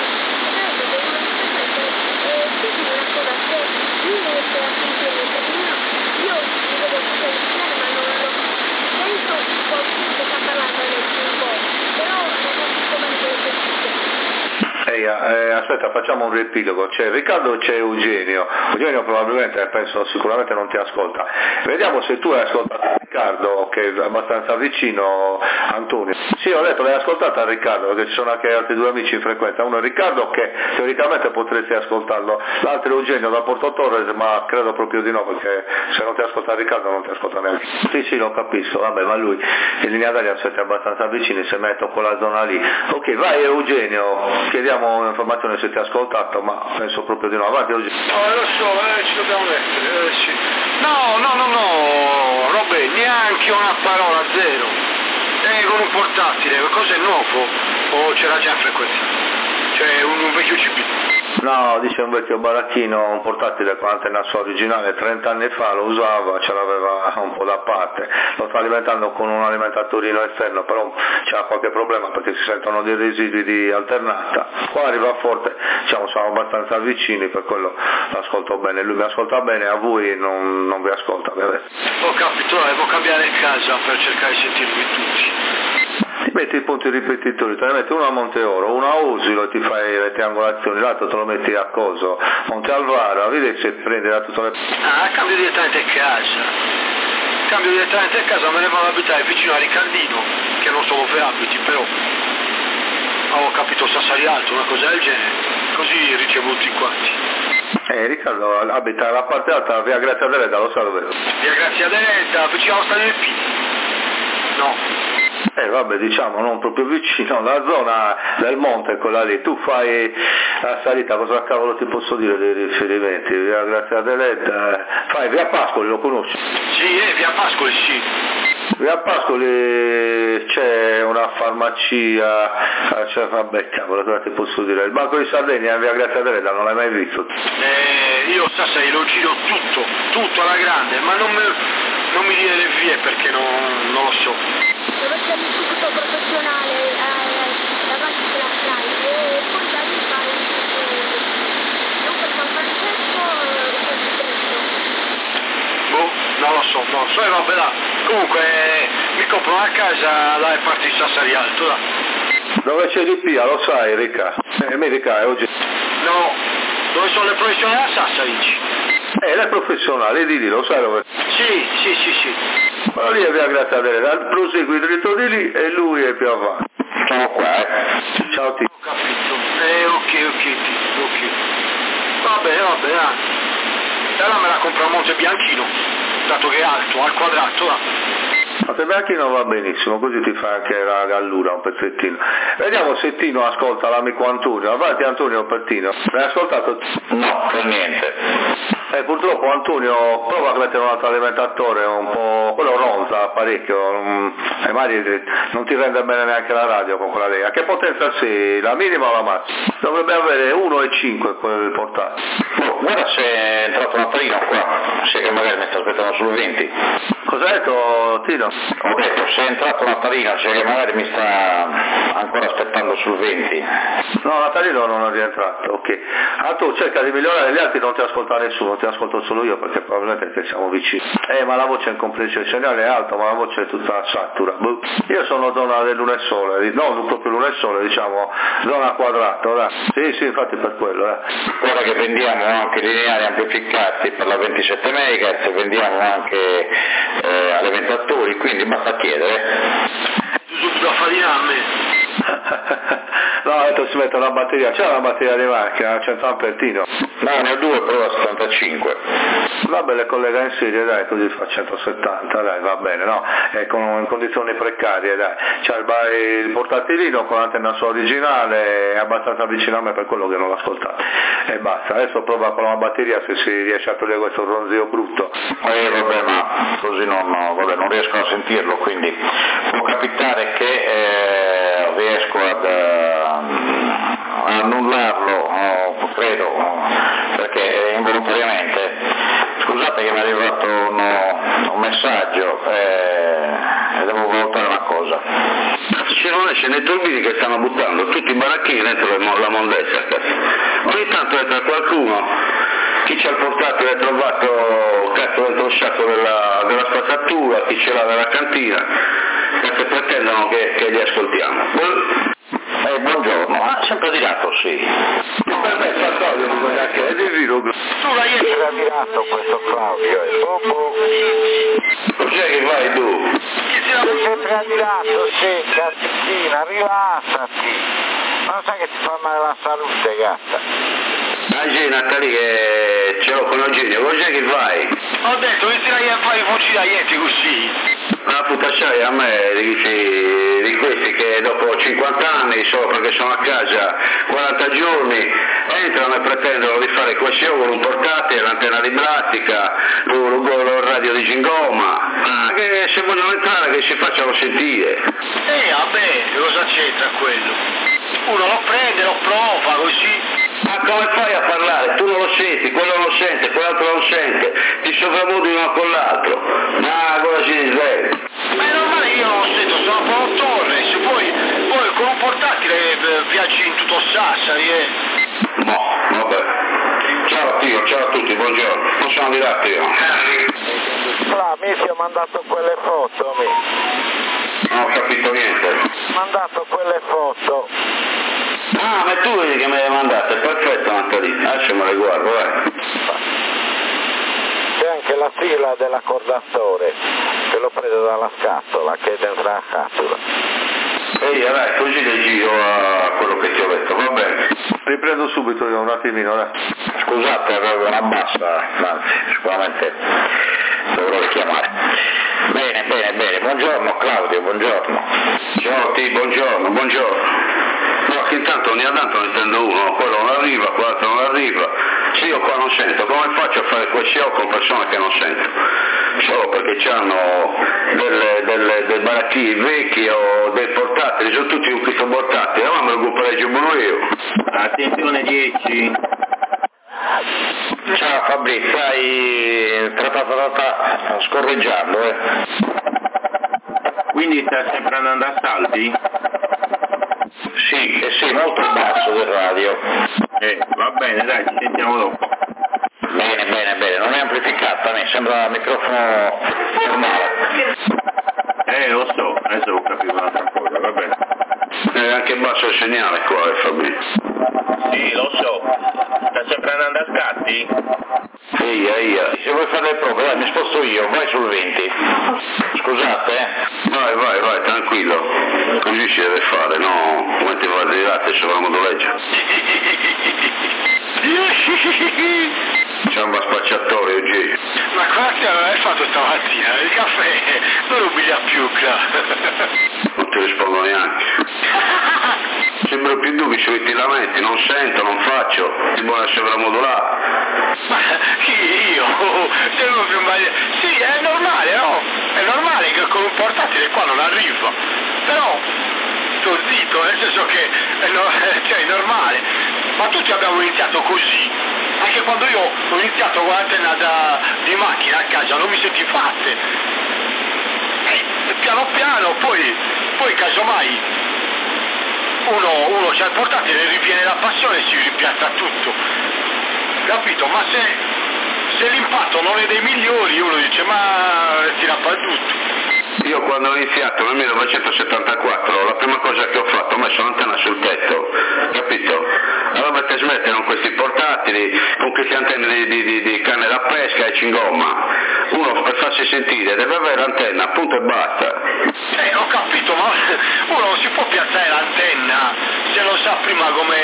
spiegami una cosa, se lui riesce a sentire, perché io mi vedo tutto insieme, ma non lo sento qualcuno che sta parlando adesso un po', però non capisco bene quello che dice. Aspetta, facciamo un riepilogo, c'è Riccardo e c'è Eugenio. Eugenio probabilmente, penso, sicuramente non ti ascolta. Vediamo se tu hai ascoltato Riccardo, che è abbastanza vicino, Antonio. Sì, ho detto, l'hai ascoltata Riccardo, perché ci sono anche altri due amici in frequenza, uno è Riccardo che teoricamente potresti ascoltarlo, l'altro è Eugenio da Porto Torres, ma credo proprio di no, perché se non ti ascolta Riccardo non ti ascolta neanche. Sì, lo capisco, vabbè, ma lui in linea d'aria siete abbastanza vicini, se metto quella zona lì. Ok, vai Eugenio, chiediamo informazione se ti ha ascoltato, ma penso proprio di no. Avanti Eugenio. Lo so, ci dobbiamo mettere, sì. No, Robè, neanche una parola, zero. Con un portatile, cosa è nuovo? O c'era già in frequenza? Cioè un vecchio CB? No, dice un vecchio baracchino, un portatile con l'antenna sua originale, 30 anni fa lo usava, ce l'aveva un po' da parte, lo sta alimentando con un alimentatorino esterno, però c'ha qualche problema perché si sentono dei residui di alternata. Qua arriva forte, diciamo, siamo abbastanza vicini, per quello l'ascolto bene, lui mi ascolta bene, a voi non vi ascolta. Ho capito, devo cambiare casa per cercare di sentirvi tutti. Ti metti i punti ripetitori, te ne metti uno a Monteoro, uno a Osilo e ti fai le triangolazioni, l'altro te lo metti a Coso, Monte Alvaro, vedi se prendi da tutte le... Cambio direttamente casa, me ne vado ad abitare vicino a Riccardino, che non so dove abiti, però ho capito Sassari Alto, una cosa del genere, così ricevo tutti quanti. Riccardo abita alla parte alta, via Grazia Deledda, lo sa dove? Via Grazia Deledda, vicino allo stadio del P. No. Vabbè, diciamo non proprio vicino, la zona del monte è quella lì, tu fai la salita, cosa cavolo ti posso dire dei riferimenti? Via Grazia Deledda, fai via Pascoli, lo conosci? Sì, via Pascoli, sì. Via Pascoli c'è una farmacia, vabbè cavolo, cosa ti posso dire? Il Banco di Sardegna via Grazia Deledda, non l'hai mai visto? Io Sassari lo giro tutto alla grande, ma non mi dire le vie perché non lo so. Dove c'è l'istituto professionale davanti alla strada e poi da lì fai non per San Francesco non lo so, vabbè là, comunque mi compro una casa dalle parti di Sassari Alto, là. Dove c'è di Pia, lo sai Ricca? Ricca, oggi... No, dove sono le professionali a Sassari? Le professionali, di lì, lo sai dove? Sì. Ma lì è via Grazia Deledda, prosegui dritto di lì e lui è più avanti. Sono qua, Ciao Tito. Ho capito. Ok. Va bene, E allora me la compro a Monte Bianchino, dato che è alto, al quadrato, là. Montebianchino va benissimo, così ti fa anche la gallura un pezzettino. Vediamo se Tino ascolta l'amico Antonio. Avanti Antonio per Tino. L'hai ascoltato? No, per niente. Purtroppo Antonio prova a mettere un altro alimentatore un po', quello ronza parecchio, e magari non ti rende bene neanche la radio con quella lì. A che potenza sei? La minima o la massima? Dovrebbe avere 1,5 quel portatile. Guarda se è entrato Natalino qua, se che magari mi sta aspettando sul 20. Cosa hai detto Tino? Ho detto se è entrato Natalino, se che magari mi sta ancora aspettando sul 20. No, Natalino non è rientrato, ok. Tu cerca di migliorare, gli altri non ti ascolta nessuno, ti ascolto solo io perché probabilmente siamo vicini. Ma la voce è incomprensibile, il segnale è alto ma la voce è tutta satura. Io sono zona del Lunesole, non proprio Lunesole, diciamo zona quadrato, dai. Sì, infatti per quello. Guarda che vendiamo anche lineari amplificati per la 27 MHz, vendiamo anche alimentatori, quindi basta chiedere. Subito a farina a me. No, ho detto si mette una batteria, c'è una batteria di macchina, 100 ampertino. No, ne ho due, però a 75. Vabbè, le collega in serie, dai, così fa 170, dai, va bene, no? In condizioni precarie, dai. C'è il portatilino con l'antenna sua originale, è abbastanza vicino a me per quello che non l'ho ascoltato. E basta, adesso prova con la batteria se si riesce a togliere questo ronzio brutto. Vabbè, ma così non riesco a sentirlo, quindi può capitare che riesco ad annullarlo, credo, perché involontariamente. Scusate che mi è arrivato un messaggio e devo valutare una cosa. Se non esce nei turbini che stanno buttando tutti i baracchini dentro la mondezza, ogni tanto entra qualcuno, chi c'ha il portatile è trovato dentro il sacco della spazzatura, chi ce l'ha nella cantina, che pretendono che li ascoltiamo. Buongiorno, sempre di lato sì. Per me fa Claudio bisogna che è di viro. Tu l'hai tirato questo Claudio, Cos'è che vai tu? sei sempre tirato, sì, Cazzina, rilassati. Non sai che ti fa male la salute, gatta. Oggi Natali che ce l'ho con Eugenio, cos'è che vai? Ho detto che tirai a fare i fucilaieti così. Una puttacciai a me di questi che dopo 50 anni, solo perché sono a casa 40 giorni, entrano e pretendono di fare questione con un portatile, l'antenna di plastica, il radio di gingoma, che se vogliono entrare che si facciano sentire. Vabbè, cosa c'entra quello? Uno lo prende, lo prova così. Ma come fai a parlare? Tu non lo senti, quello non lo sente, quell'altro non lo sente, ti sopravvudi uno con l'altro. Ma cosa si sveglia? Ma è normale, io non lo sento, sono a Torres, poi con un portatile viaggi in tutto Sassari, No, vabbè. Ciao Tio, ciao a tutti, buongiorno. Non sono di là, Tio. Mi ti ho mandato quelle foto, Non ho capito niente. Ho mandato quelle foto. Ah, ma tu vedi che me le hai mandate, perfetto Natalina, adesso me le guardo, C'è anche la sigla dell'accordatore, che l'ho presa dalla scatola, che è dentro la scatola. Ehi, dai, così le giro a quello che ti ho detto, va bene. Riprendo subito io un attimino, dai. Scusate, avevo una bassa, anzi, sicuramente dovrò richiamare. Bene, buongiorno Claudio, buongiorno. Ciao T, buongiorno. No, che intanto ogni tanto ne intendo uno, quello non arriva, quell'altro non arriva. Se io qua non sento, come faccio a fare quel show con persone che non sento? Solo perché hanno dei baracchini vecchi o dei portatili, sono tutti un questo portatile, ma me lo pareggio buono io. Attenzione 10. Ciao Fabrizio, hai trattato scorreggiando, Quindi sta sempre andando a salti? Sì, molto basso del radio. Va bene, dai, ci sentiamo dopo. Bene, non è amplificata, mi sembra microfono normale. Lo so, adesso ho capito un'altra cosa, va bene. È anche basso il segnale qua, Fabrizio. Sì, lo so. Sta sempre andando a scatti? Eia. Se vuoi fare le prove, dai, mi sposto io, vai sul 20. Scusate, Vai, tranquillo. Così si deve fare, no? Come ti va a dire sopra la motoleggia. ciamba spacciatore oggi. Ma cosa ti hai fatto stamattina? Il caffè non lo piglia più, Non ti rispondo neanche. Sembra più tu che ci metti i lamenti, non sento, non faccio, ti vuole sovramodulare. Ma chi io? Sembra più sbagliato. Sì, è normale, no? È normale che con un portatile qua non arriva. Però sto zitto, nel senso che cioè, è normale. Ma tutti abbiamo iniziato così. Anche quando io ho iniziato con l'antenna di macchina a casa non mi senti fatte. Piano piano, poi casomai uno c'ha il portatile, riviene la passione e si ripiazza tutto. Capito? Ma se l'impatto non è dei migliori, uno dice ma tira per tutto. Io quando ho iniziato nel 1974 la prima cosa che ho fatto ho messo l'antenna sul tetto, capito? Allora per smettere con questi portatili, con queste antenne di canne da pesca e cingomma, uno per farsi sentire deve avere l'antenna, punto e basta. Ho capito, ma uno non si può piazzare l'antenna se non sa prima come,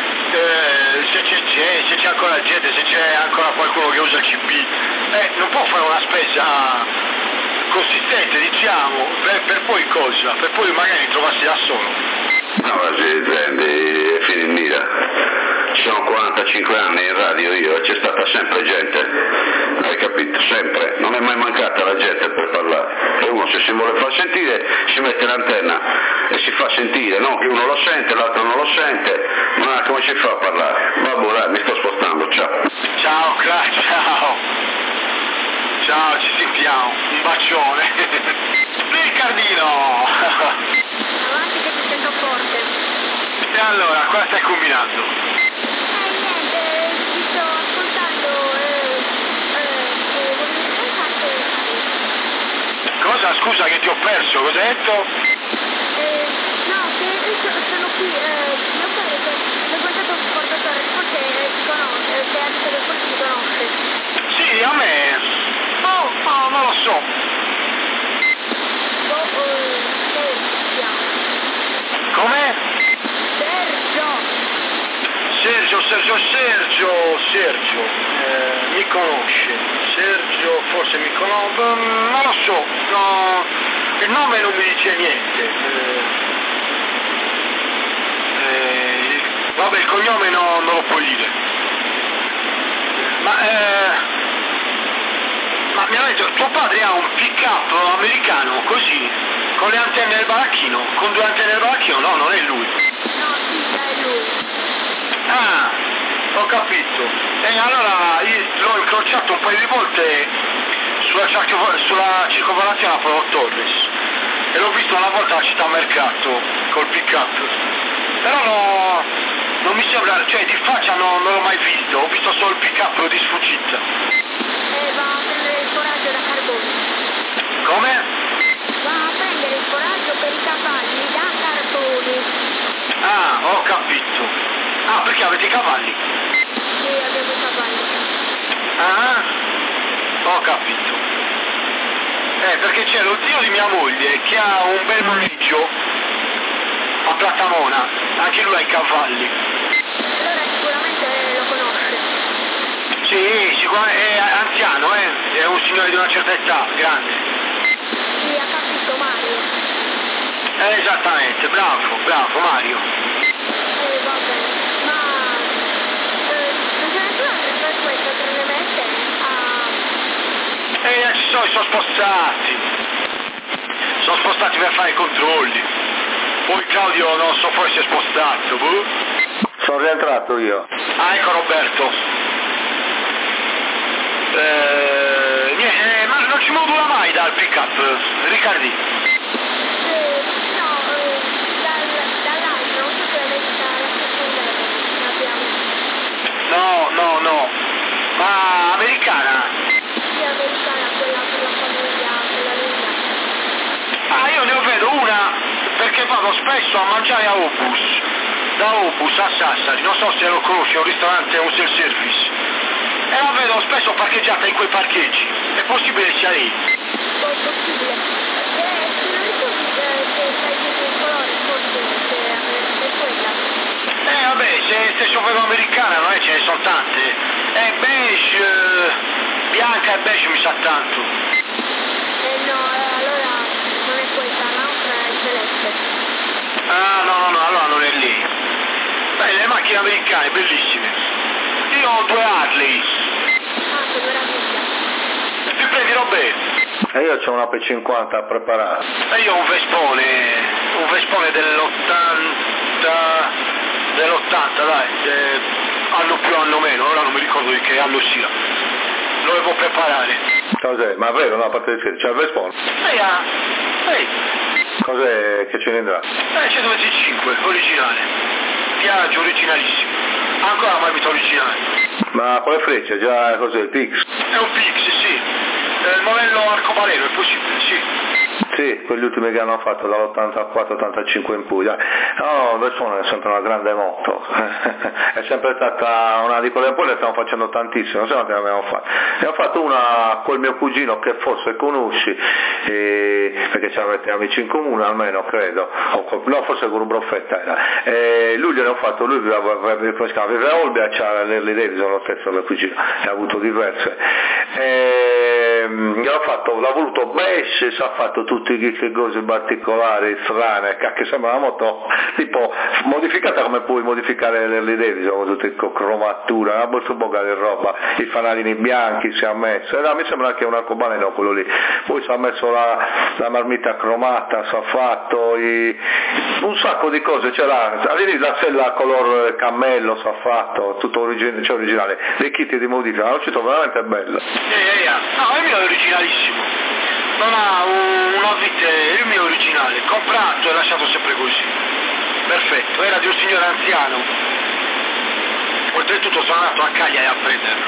se c'è ancora gente, se c'è ancora qualcuno che usa il CB, non può fare una spesa consistente, diciamo, per poi cosa? Per poi magari trovarsi da solo. No, si prendi e finita. Ci sono 45 anni in radio io e c'è stata sempre gente, hai capito? Sempre, non è mai mancata la gente per parlare. E uno se si vuole far sentire si mette l'antenna e si fa sentire, non che uno lo sente, l'altro non lo sente, ma come si fa a parlare? Vabbè, dai, mi sto spostando, ciao. Ciao, ciao. Ciao, ci sentiamo, un bacione. Riccardino! Avanti che ti sento forte. E allora, cosa stai combinando? Niente, ti sto ascoltando Cosa? Scusa che ti ho perso, cosa hai detto? no, che sono qui, mio padre che mi ha portato un portatore, forse ti conosce, che ha detto che forse ti conosce. Sì, a me. No, non lo so. Come? Sergio, mi conosce. Sergio forse mi conosce, non lo so, no, il nome non mi dice niente. Vabbè, il cognome non lo può dire. Ma mi ha detto, tuo padre ha un pick-up americano così, con le antenne del baracchino, con 2 antenne del baracchino? No, non è lui. No, sì, è lui. Ah, ho capito. E allora io l'ho incrociato un paio di volte sulla circonvallazione a Paolo Torres e l'ho visto una volta alla città mercato col pick-up. Però non mi sembra, cioè di faccia non l'ho mai visto, ho visto solo il pick-up di sfuggita. Va a prendere il coraggio da carboni. Come? Va a prendere il coraggio per i cavalli da carboni. Ah, ho capito. Ah, perché avete i cavalli? Sì, abbiamo i cavalli. Ah, ho capito. Perché c'è lo zio di mia moglie che ha un bel noleggio a Platamona, anche lui ha i cavalli. Allora sicuramente lo conosce. Sì, sicuramente è anziano, è un signore di una certa età, grande. Sì, ha capito Mario. Esattamente, bravo Mario. Va bene, ma non c'è nessuna altra frequenza tranne me e te? Ci sono spostati. Sono spostati per fare i controlli. Poi Claudio non so poi si è spostato. Sono rientrato io. Ah, ecco Roberto. Niente, ma non ci modula mai dal pick-up, Riccardi? No, dall'altro, non so se l'hai vista la stessa abbiamo. No. Ma americana? Sì, americana, quella per la famiglia, quella lunga. Ah, io ne ho vedo una perché vado spesso a mangiare a Opus. Da Opus a Sassari, non so se lo conosci, è un ristorante, un self-service. E la vedo spesso parcheggiata in quei parcheggi. È possibile sia lì? È possibile. Se lo ricordi che sai che il colore, forse è quella. Vabbè, se c'è un americana non è ce ne sono tante. È beige, bianca e beige mi sa tanto. No, allora non è questa, l'altra è il celeste. Ah, no, allora non è lì. Beh, le macchine americane, bellissime. Io ho 2 Harley. Ah, che meraviglia. E più prendi robe? E io c'ho una P50 preparata. E io ho un Vespone dell'80, dai, anno più anno meno, ora non mi ricordo di che anno sia. Lo devo preparare. Cos'è? Ma è vero, no, a parte di scherzo, c'è il Vespone? Ehi. Cos'è, che cilindrata? 125, originale. Piaggio, originalissimo. Ancora marmita originale. Ma con le frecce, già cos'è, il Pix? È un Pix, sì. Il modello arcobaleno, è possibile, sì. Sì, quegli ultimi che hanno fatto dall'84-85 in Puglia. No, il Vespone è sempre una grande moto. È sempre stata una di quelle, poi le stiamo facendo tantissimo, se no ne abbiamo fatto. Ne ho fatto una col mio cugino che forse conosci, perché ci avete amici in comune almeno, credo, no, forse con un broffetta era. Lui gliene ho fatto, lui aveva Olbia, c'ha l'Harley Davidson, lo stesso mio cugino, ne ha avuto diverse. L'ho voluto beige, si ha fatto tutti i cose particolari, strane, che sembra una moto tipo modificata come puoi modificare l'Harley Davidson, con tutte cromature, una molto bocca di roba, i fanalini bianchi si è messo, mi sembra anche un arcobaleno quello lì, poi si è messo la marmita cromata, si è fatto un sacco di cose, c'era la sella color cammello, si è fatto, tutto originale, le kit di modifica, l'ho trovato veramente bello. No, il mio è originalissimo, non ha una vite, il mio è originale, comprato e lasciato sempre così, perfetto, era di un signore anziano, oltretutto sono andato a Cagliari a prenderlo,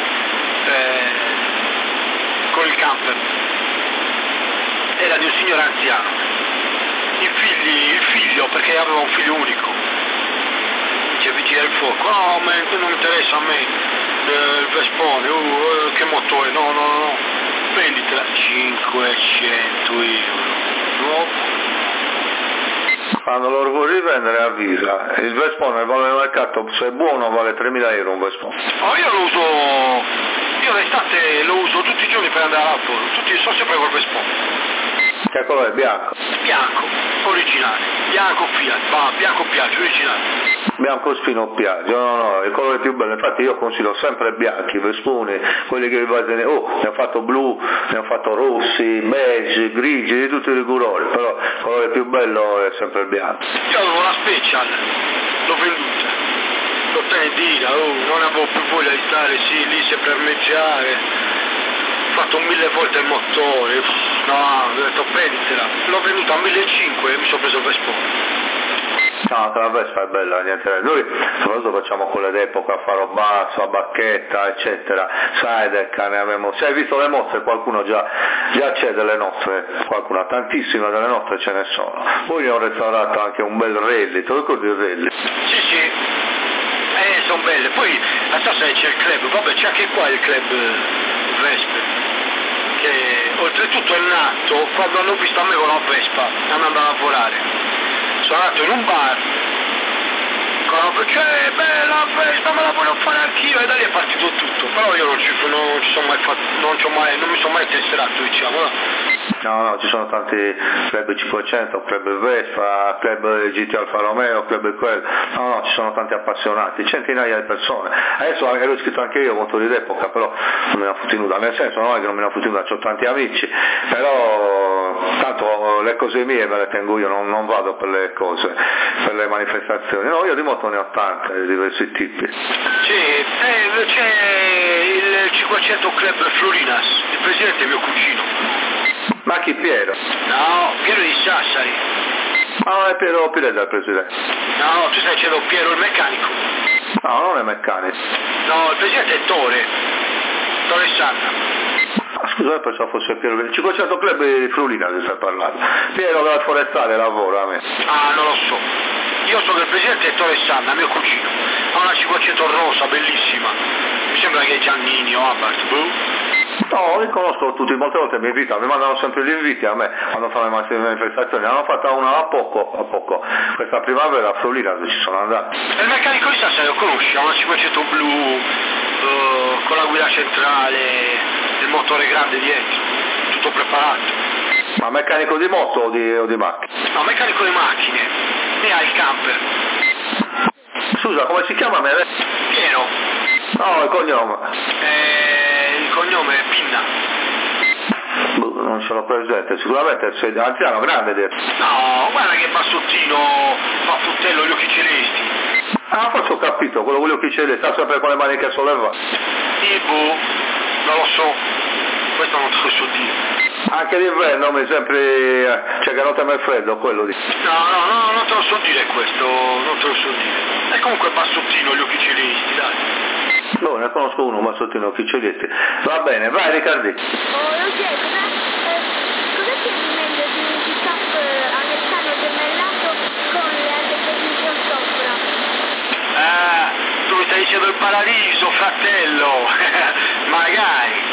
con il camper, era di un signore anziano, il figlio, perché aveva un figlio unico, c'è vigile del fuoco, no, ma non mi interessa a me, il Vespone, che motore, no, prenditela, 500 euro, no. Quando lo vuoi rivendere avvisa, il Vespone vale nel mercato, se è buono vale 3.000 euro un Vespone. Io l'estate lo uso tutti i giorni per andare al lavoro, sono sempre col Vespone. Che colore è bianco? Bianco, originale, bianco Piaggio, originale. Bianco spino Piaggio, no, il colore più bello, infatti io consiglio sempre bianchi, Vesponi, quelli che ne ho fatto blu, ne ho fatto rossi, beige, grigi, di tutti i colori, però il colore più bello è sempre il bianco. Io avevo una Special, l'ho venduta, l'ho tenuta, non avevo più voglia di stare lì sempre a meggiare, ho fatto 1000 volte il motore, no, ho detto prenditela, l'ho venduta a 1.500 e mi sono preso il Vespone. No, la Vespa è bella, niente. Noi soprattutto facciamo quelle d'epoca, faro basso, a bacchetta, eccetera, Sidecar, ne abbiamo. Se hai visto le nostre, qualcuno già c'è delle nostre, qualcuno, tantissime delle nostre ce ne sono. Poi ne ho restaurato anche un bel rally, te lo ricordi il rally? Sì, sono belle. Poi, non so se c'è il club, vabbè c'è anche qua il club Vespa, che oltretutto è nato quando hanno visto a me con la Vespa, andando a lavorare. Sono andato in un bar, cioè bella Vespa, me la voglio fare anch'io, e da lì è partito tutto, però io non mi sono mai tesserato, diciamo. No, ci sono tanti club 500, club Vespa, club GT Alfa Romeo, club quello, no, ci sono tanti appassionati, centinaia di persone. Adesso ero iscritto anche io, motori d'epoca, però non me ne ho fottuto nulla, nel senso non è che non me ne ho fottuto nulla, ho tanti amici, però tanto le cose mie me le tengo io, non vado per le cose, per le manifestazioni, no, io di moto ne ho tante, di diversi tipi. Sì, c'è il 500 Club Florinas, il presidente è mio cugino. Ma chi, Piero? No, Piero di Sassari. Ah, è Piero Pirella il presidente. No, tu sai c'è Piero il meccanico. No, non è meccanico. No, il presidente è Torre Sanna. Scusa, pensavo fosse Piero, il 500 Club di Friulina che stai parlando. Piero della forestale lavora a me. Ah, non lo so. Io so che il presidente è Torre Sanna, mio cugino. Ha una 500 rosa, bellissima. Mi sembra che è Giannini o Abbart, No, li conosco tutti, molte volte mi invitano, mi mandano sempre gli inviti a me quando fanno le manifestazioni, ne hanno fatta una a poco, questa primavera a Friulina dove ci sono andato. Il meccanico di Sassari lo conosci, ha una 500 blu, con la guida centrale, il motore grande dietro, tutto preparato. Ma meccanico di moto o di macchina? No, meccanico di macchine, ne ha il camper. Scusa, come si chiama? Piero. No, il cognome. Il cognome è Pinna. Non ce l'ho presente, sicuramente sei anziano, grande dietro. No, guarda che bassottino, papputtello, gli occhi celesti. Ah, forse ho capito, quello con gli occhi celesti, sta sempre con le maniche sollevate. Non lo so, questo non te lo so dire. Anche d'inverno mi sempre, cioè che non teme il freddo, quello di. No, non te lo so dire questo, non te lo so dire. E comunque bassottino, gli occhi celesti, dai. No, ne conosco uno, bassottino, occhi celesti. Va bene, vai Riccardi. Lo chiedo, cosa tieni meglio di un pick-up americano gemellato con le alte posizioni sopra? Tu mi stai dicendo il paradiso, fratello. Magari.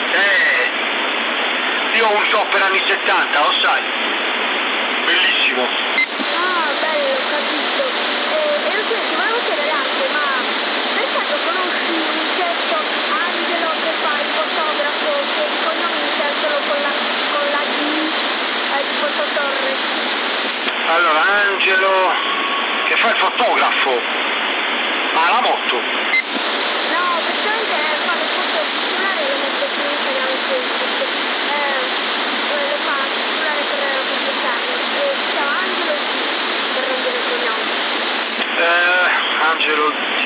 Io ho un chopper anni 70, lo sai. Bellissimo. Ah, bello, capito. E lo chiedo, volevo chiedere anche, ma per caso conosci un certo Angelo che fa il fotografo, che il cognome inizia solo con la G, il fototorre? Allora, Angelo, che fa il fotografo, ma la moto? No, praticamente fa le foto circolari e le mette su Instagram e Facebook. Le fa circolare per pubblicare. Si chiama Angelo G, per rendere il cognome. Angelo D.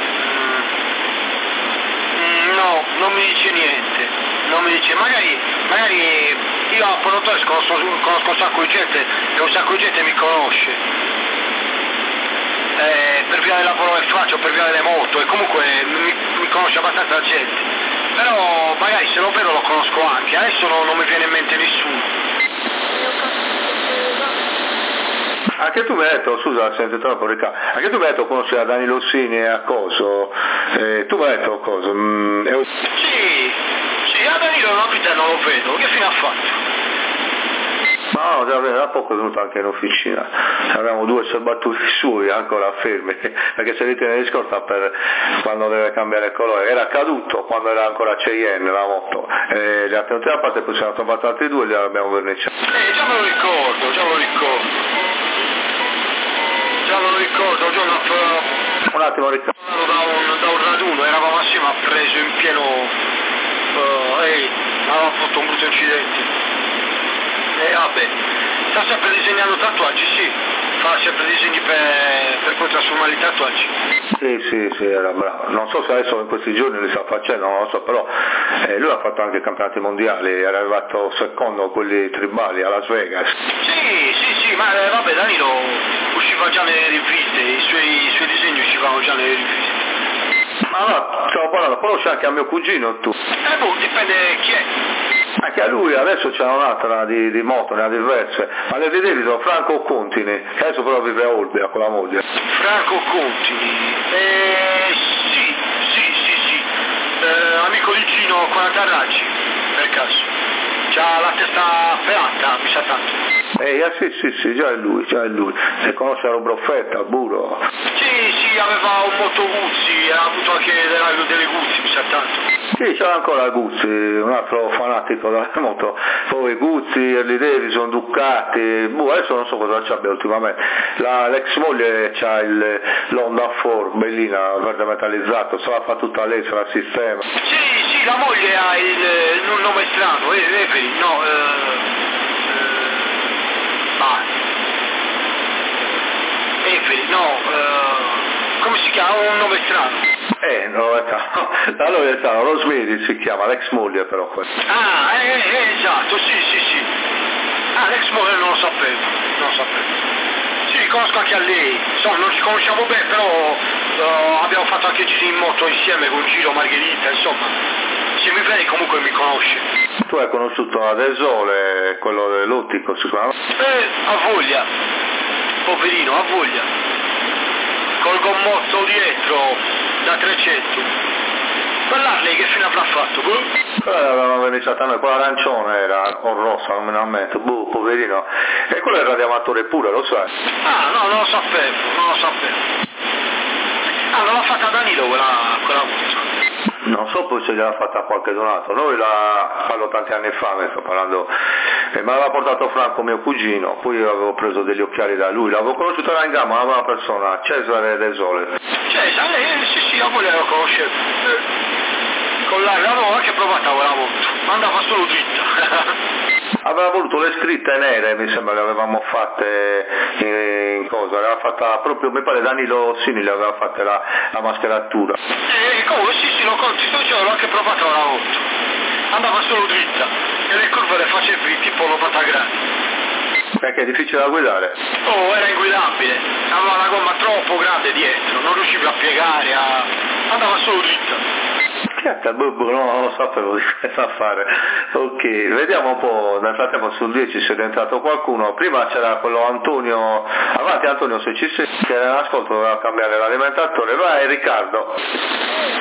No, non mi dice niente. Non mi dice, magari io a Portotores conosco un sacco di gente e un sacco di gente mi conosce. Per via del lavoro che faccio, per via delle moto, e comunque mi conosce abbastanza gente. Però magari se lo vedo lo conosco anche, adesso non mi viene in mente nessuno. Anche tu mi hai detto, scusa, sento troppo Riccardo, anche tu mi hai detto conoscere a Danilo Sini e a Coso, tu mi hai detto Coso? Sì, a Danilo una vita non lo vedo, che fine ha fatto? No, da poco è venuto anche in officina, abbiamo 2 serbaturi suoi ancora fermi, perché se li tiene di scorta per quando deve cambiare colore, era caduto quando era ancora Cheyenne la moto, li ha tenuti da parte, poi siamo trovati altri 2 e li abbiamo verniciati. Già me lo ricordo. Un giorno un attimo Riccardo. Da un raduno, eravamo assieme, ha preso in pieno, aveva fatto un brutto incidente. Vabbè, sta sempre disegnando tatuaggi, sì, fa sempre disegni per poi trasformare i tatuaggi. Sì, era bravo. Non so se adesso in questi giorni li sta facendo, non lo so, però lui ha fatto anche campionati mondiali, era arrivato secondo quelli tribali a Las Vegas. Sì, ma vabbè, Danilo usciva già nelle riviste, i suoi disegni uscivano già nelle riviste. Ma no, stavo parlando, conosci anche a mio cugino tu? Dipende chi è. Anche a lui adesso c'è un'altra di moto, ne ha diverse, ma le vedevi sono Franco Contini, che adesso però vive a Olbia con la moglie. Franco Contini, sì, amico di Gino 40 raggi, per caso, c'ha la testa pelata, mi sa tanto. Sì, già è lui, e conosce la Broffetta, il Buro. Sì, aveva un moto Guzzi, ha avuto anche delle Guzzi, mi sa tanto. Sì, c'era ancora Guzzi, un altro fanatico della moto, poi Guzzi, Harley Davidson, Ducati, adesso non so cosa c'abbia ultimamente, l'ex moglie c'ha l'Honda 4, bellina, verde metallizzato, se la fa tutta lei, se la sistema. Sì, la moglie ha il nome strano, come si chiama? Un nome strano. Allora Rosemary si chiama, l'ex moglie però questo. Esatto, sì. L'ex moglie non lo sapevo. Sì, conosco anche a lei, insomma non ci conosciamo bene, però abbiamo fatto anche giri in moto insieme con Giro Margherita, insomma, se mi vedi comunque mi conosce. Tu hai conosciuto Adesole, quello dell'ottico sicuramente? A voglia, poverino, a voglia, col gommotto dietro da 300. Quell'Harley che fine avrà fatto? Quella l'avevano verniciata a noi, quella arancione era, o rossa, non me ne ammetto, poverino. E quello è il radiamatore pure, lo sai? No, non lo sapevo. Non l'ha fatta Danilo quella moto. Non so poi se gliel'ha fatta qualche donato, noi parlo tanti anni fa, mi sto parlando, me l'aveva portato Franco, mio cugino, poi io avevo preso degli occhiali da lui, l'avevo conosciuto là in gamma, una buona persona, Cesare De Sole. Cesare, sì, io volevo conoscere, con l'avevo anche provata quella volta, ma andava solo dritta. Aveva voluto le scritte nere, mi sembra le avevamo fatte in cosa, l'aveva fatta proprio, mi pare Danilo Ossini le aveva fatte la mascheratura. Come sì, lo conti, l'ho anche provata una volta, andava solo dritta, e le curve le facevi tipo l'opata grande. Perché è difficile da guidare? Oh, era inguidabile, aveva una gomma troppo grande dietro, non riuscivi a piegare, andava solo dritta. Non lo sapevo di cosa fare. Ok, vediamo un po', nel frattempo sul 10 si è entrato qualcuno, prima c'era quello Antonio, avanti Antonio se ci sei, che era in ascolto, doveva cambiare l'alimentatore, vai Riccardo.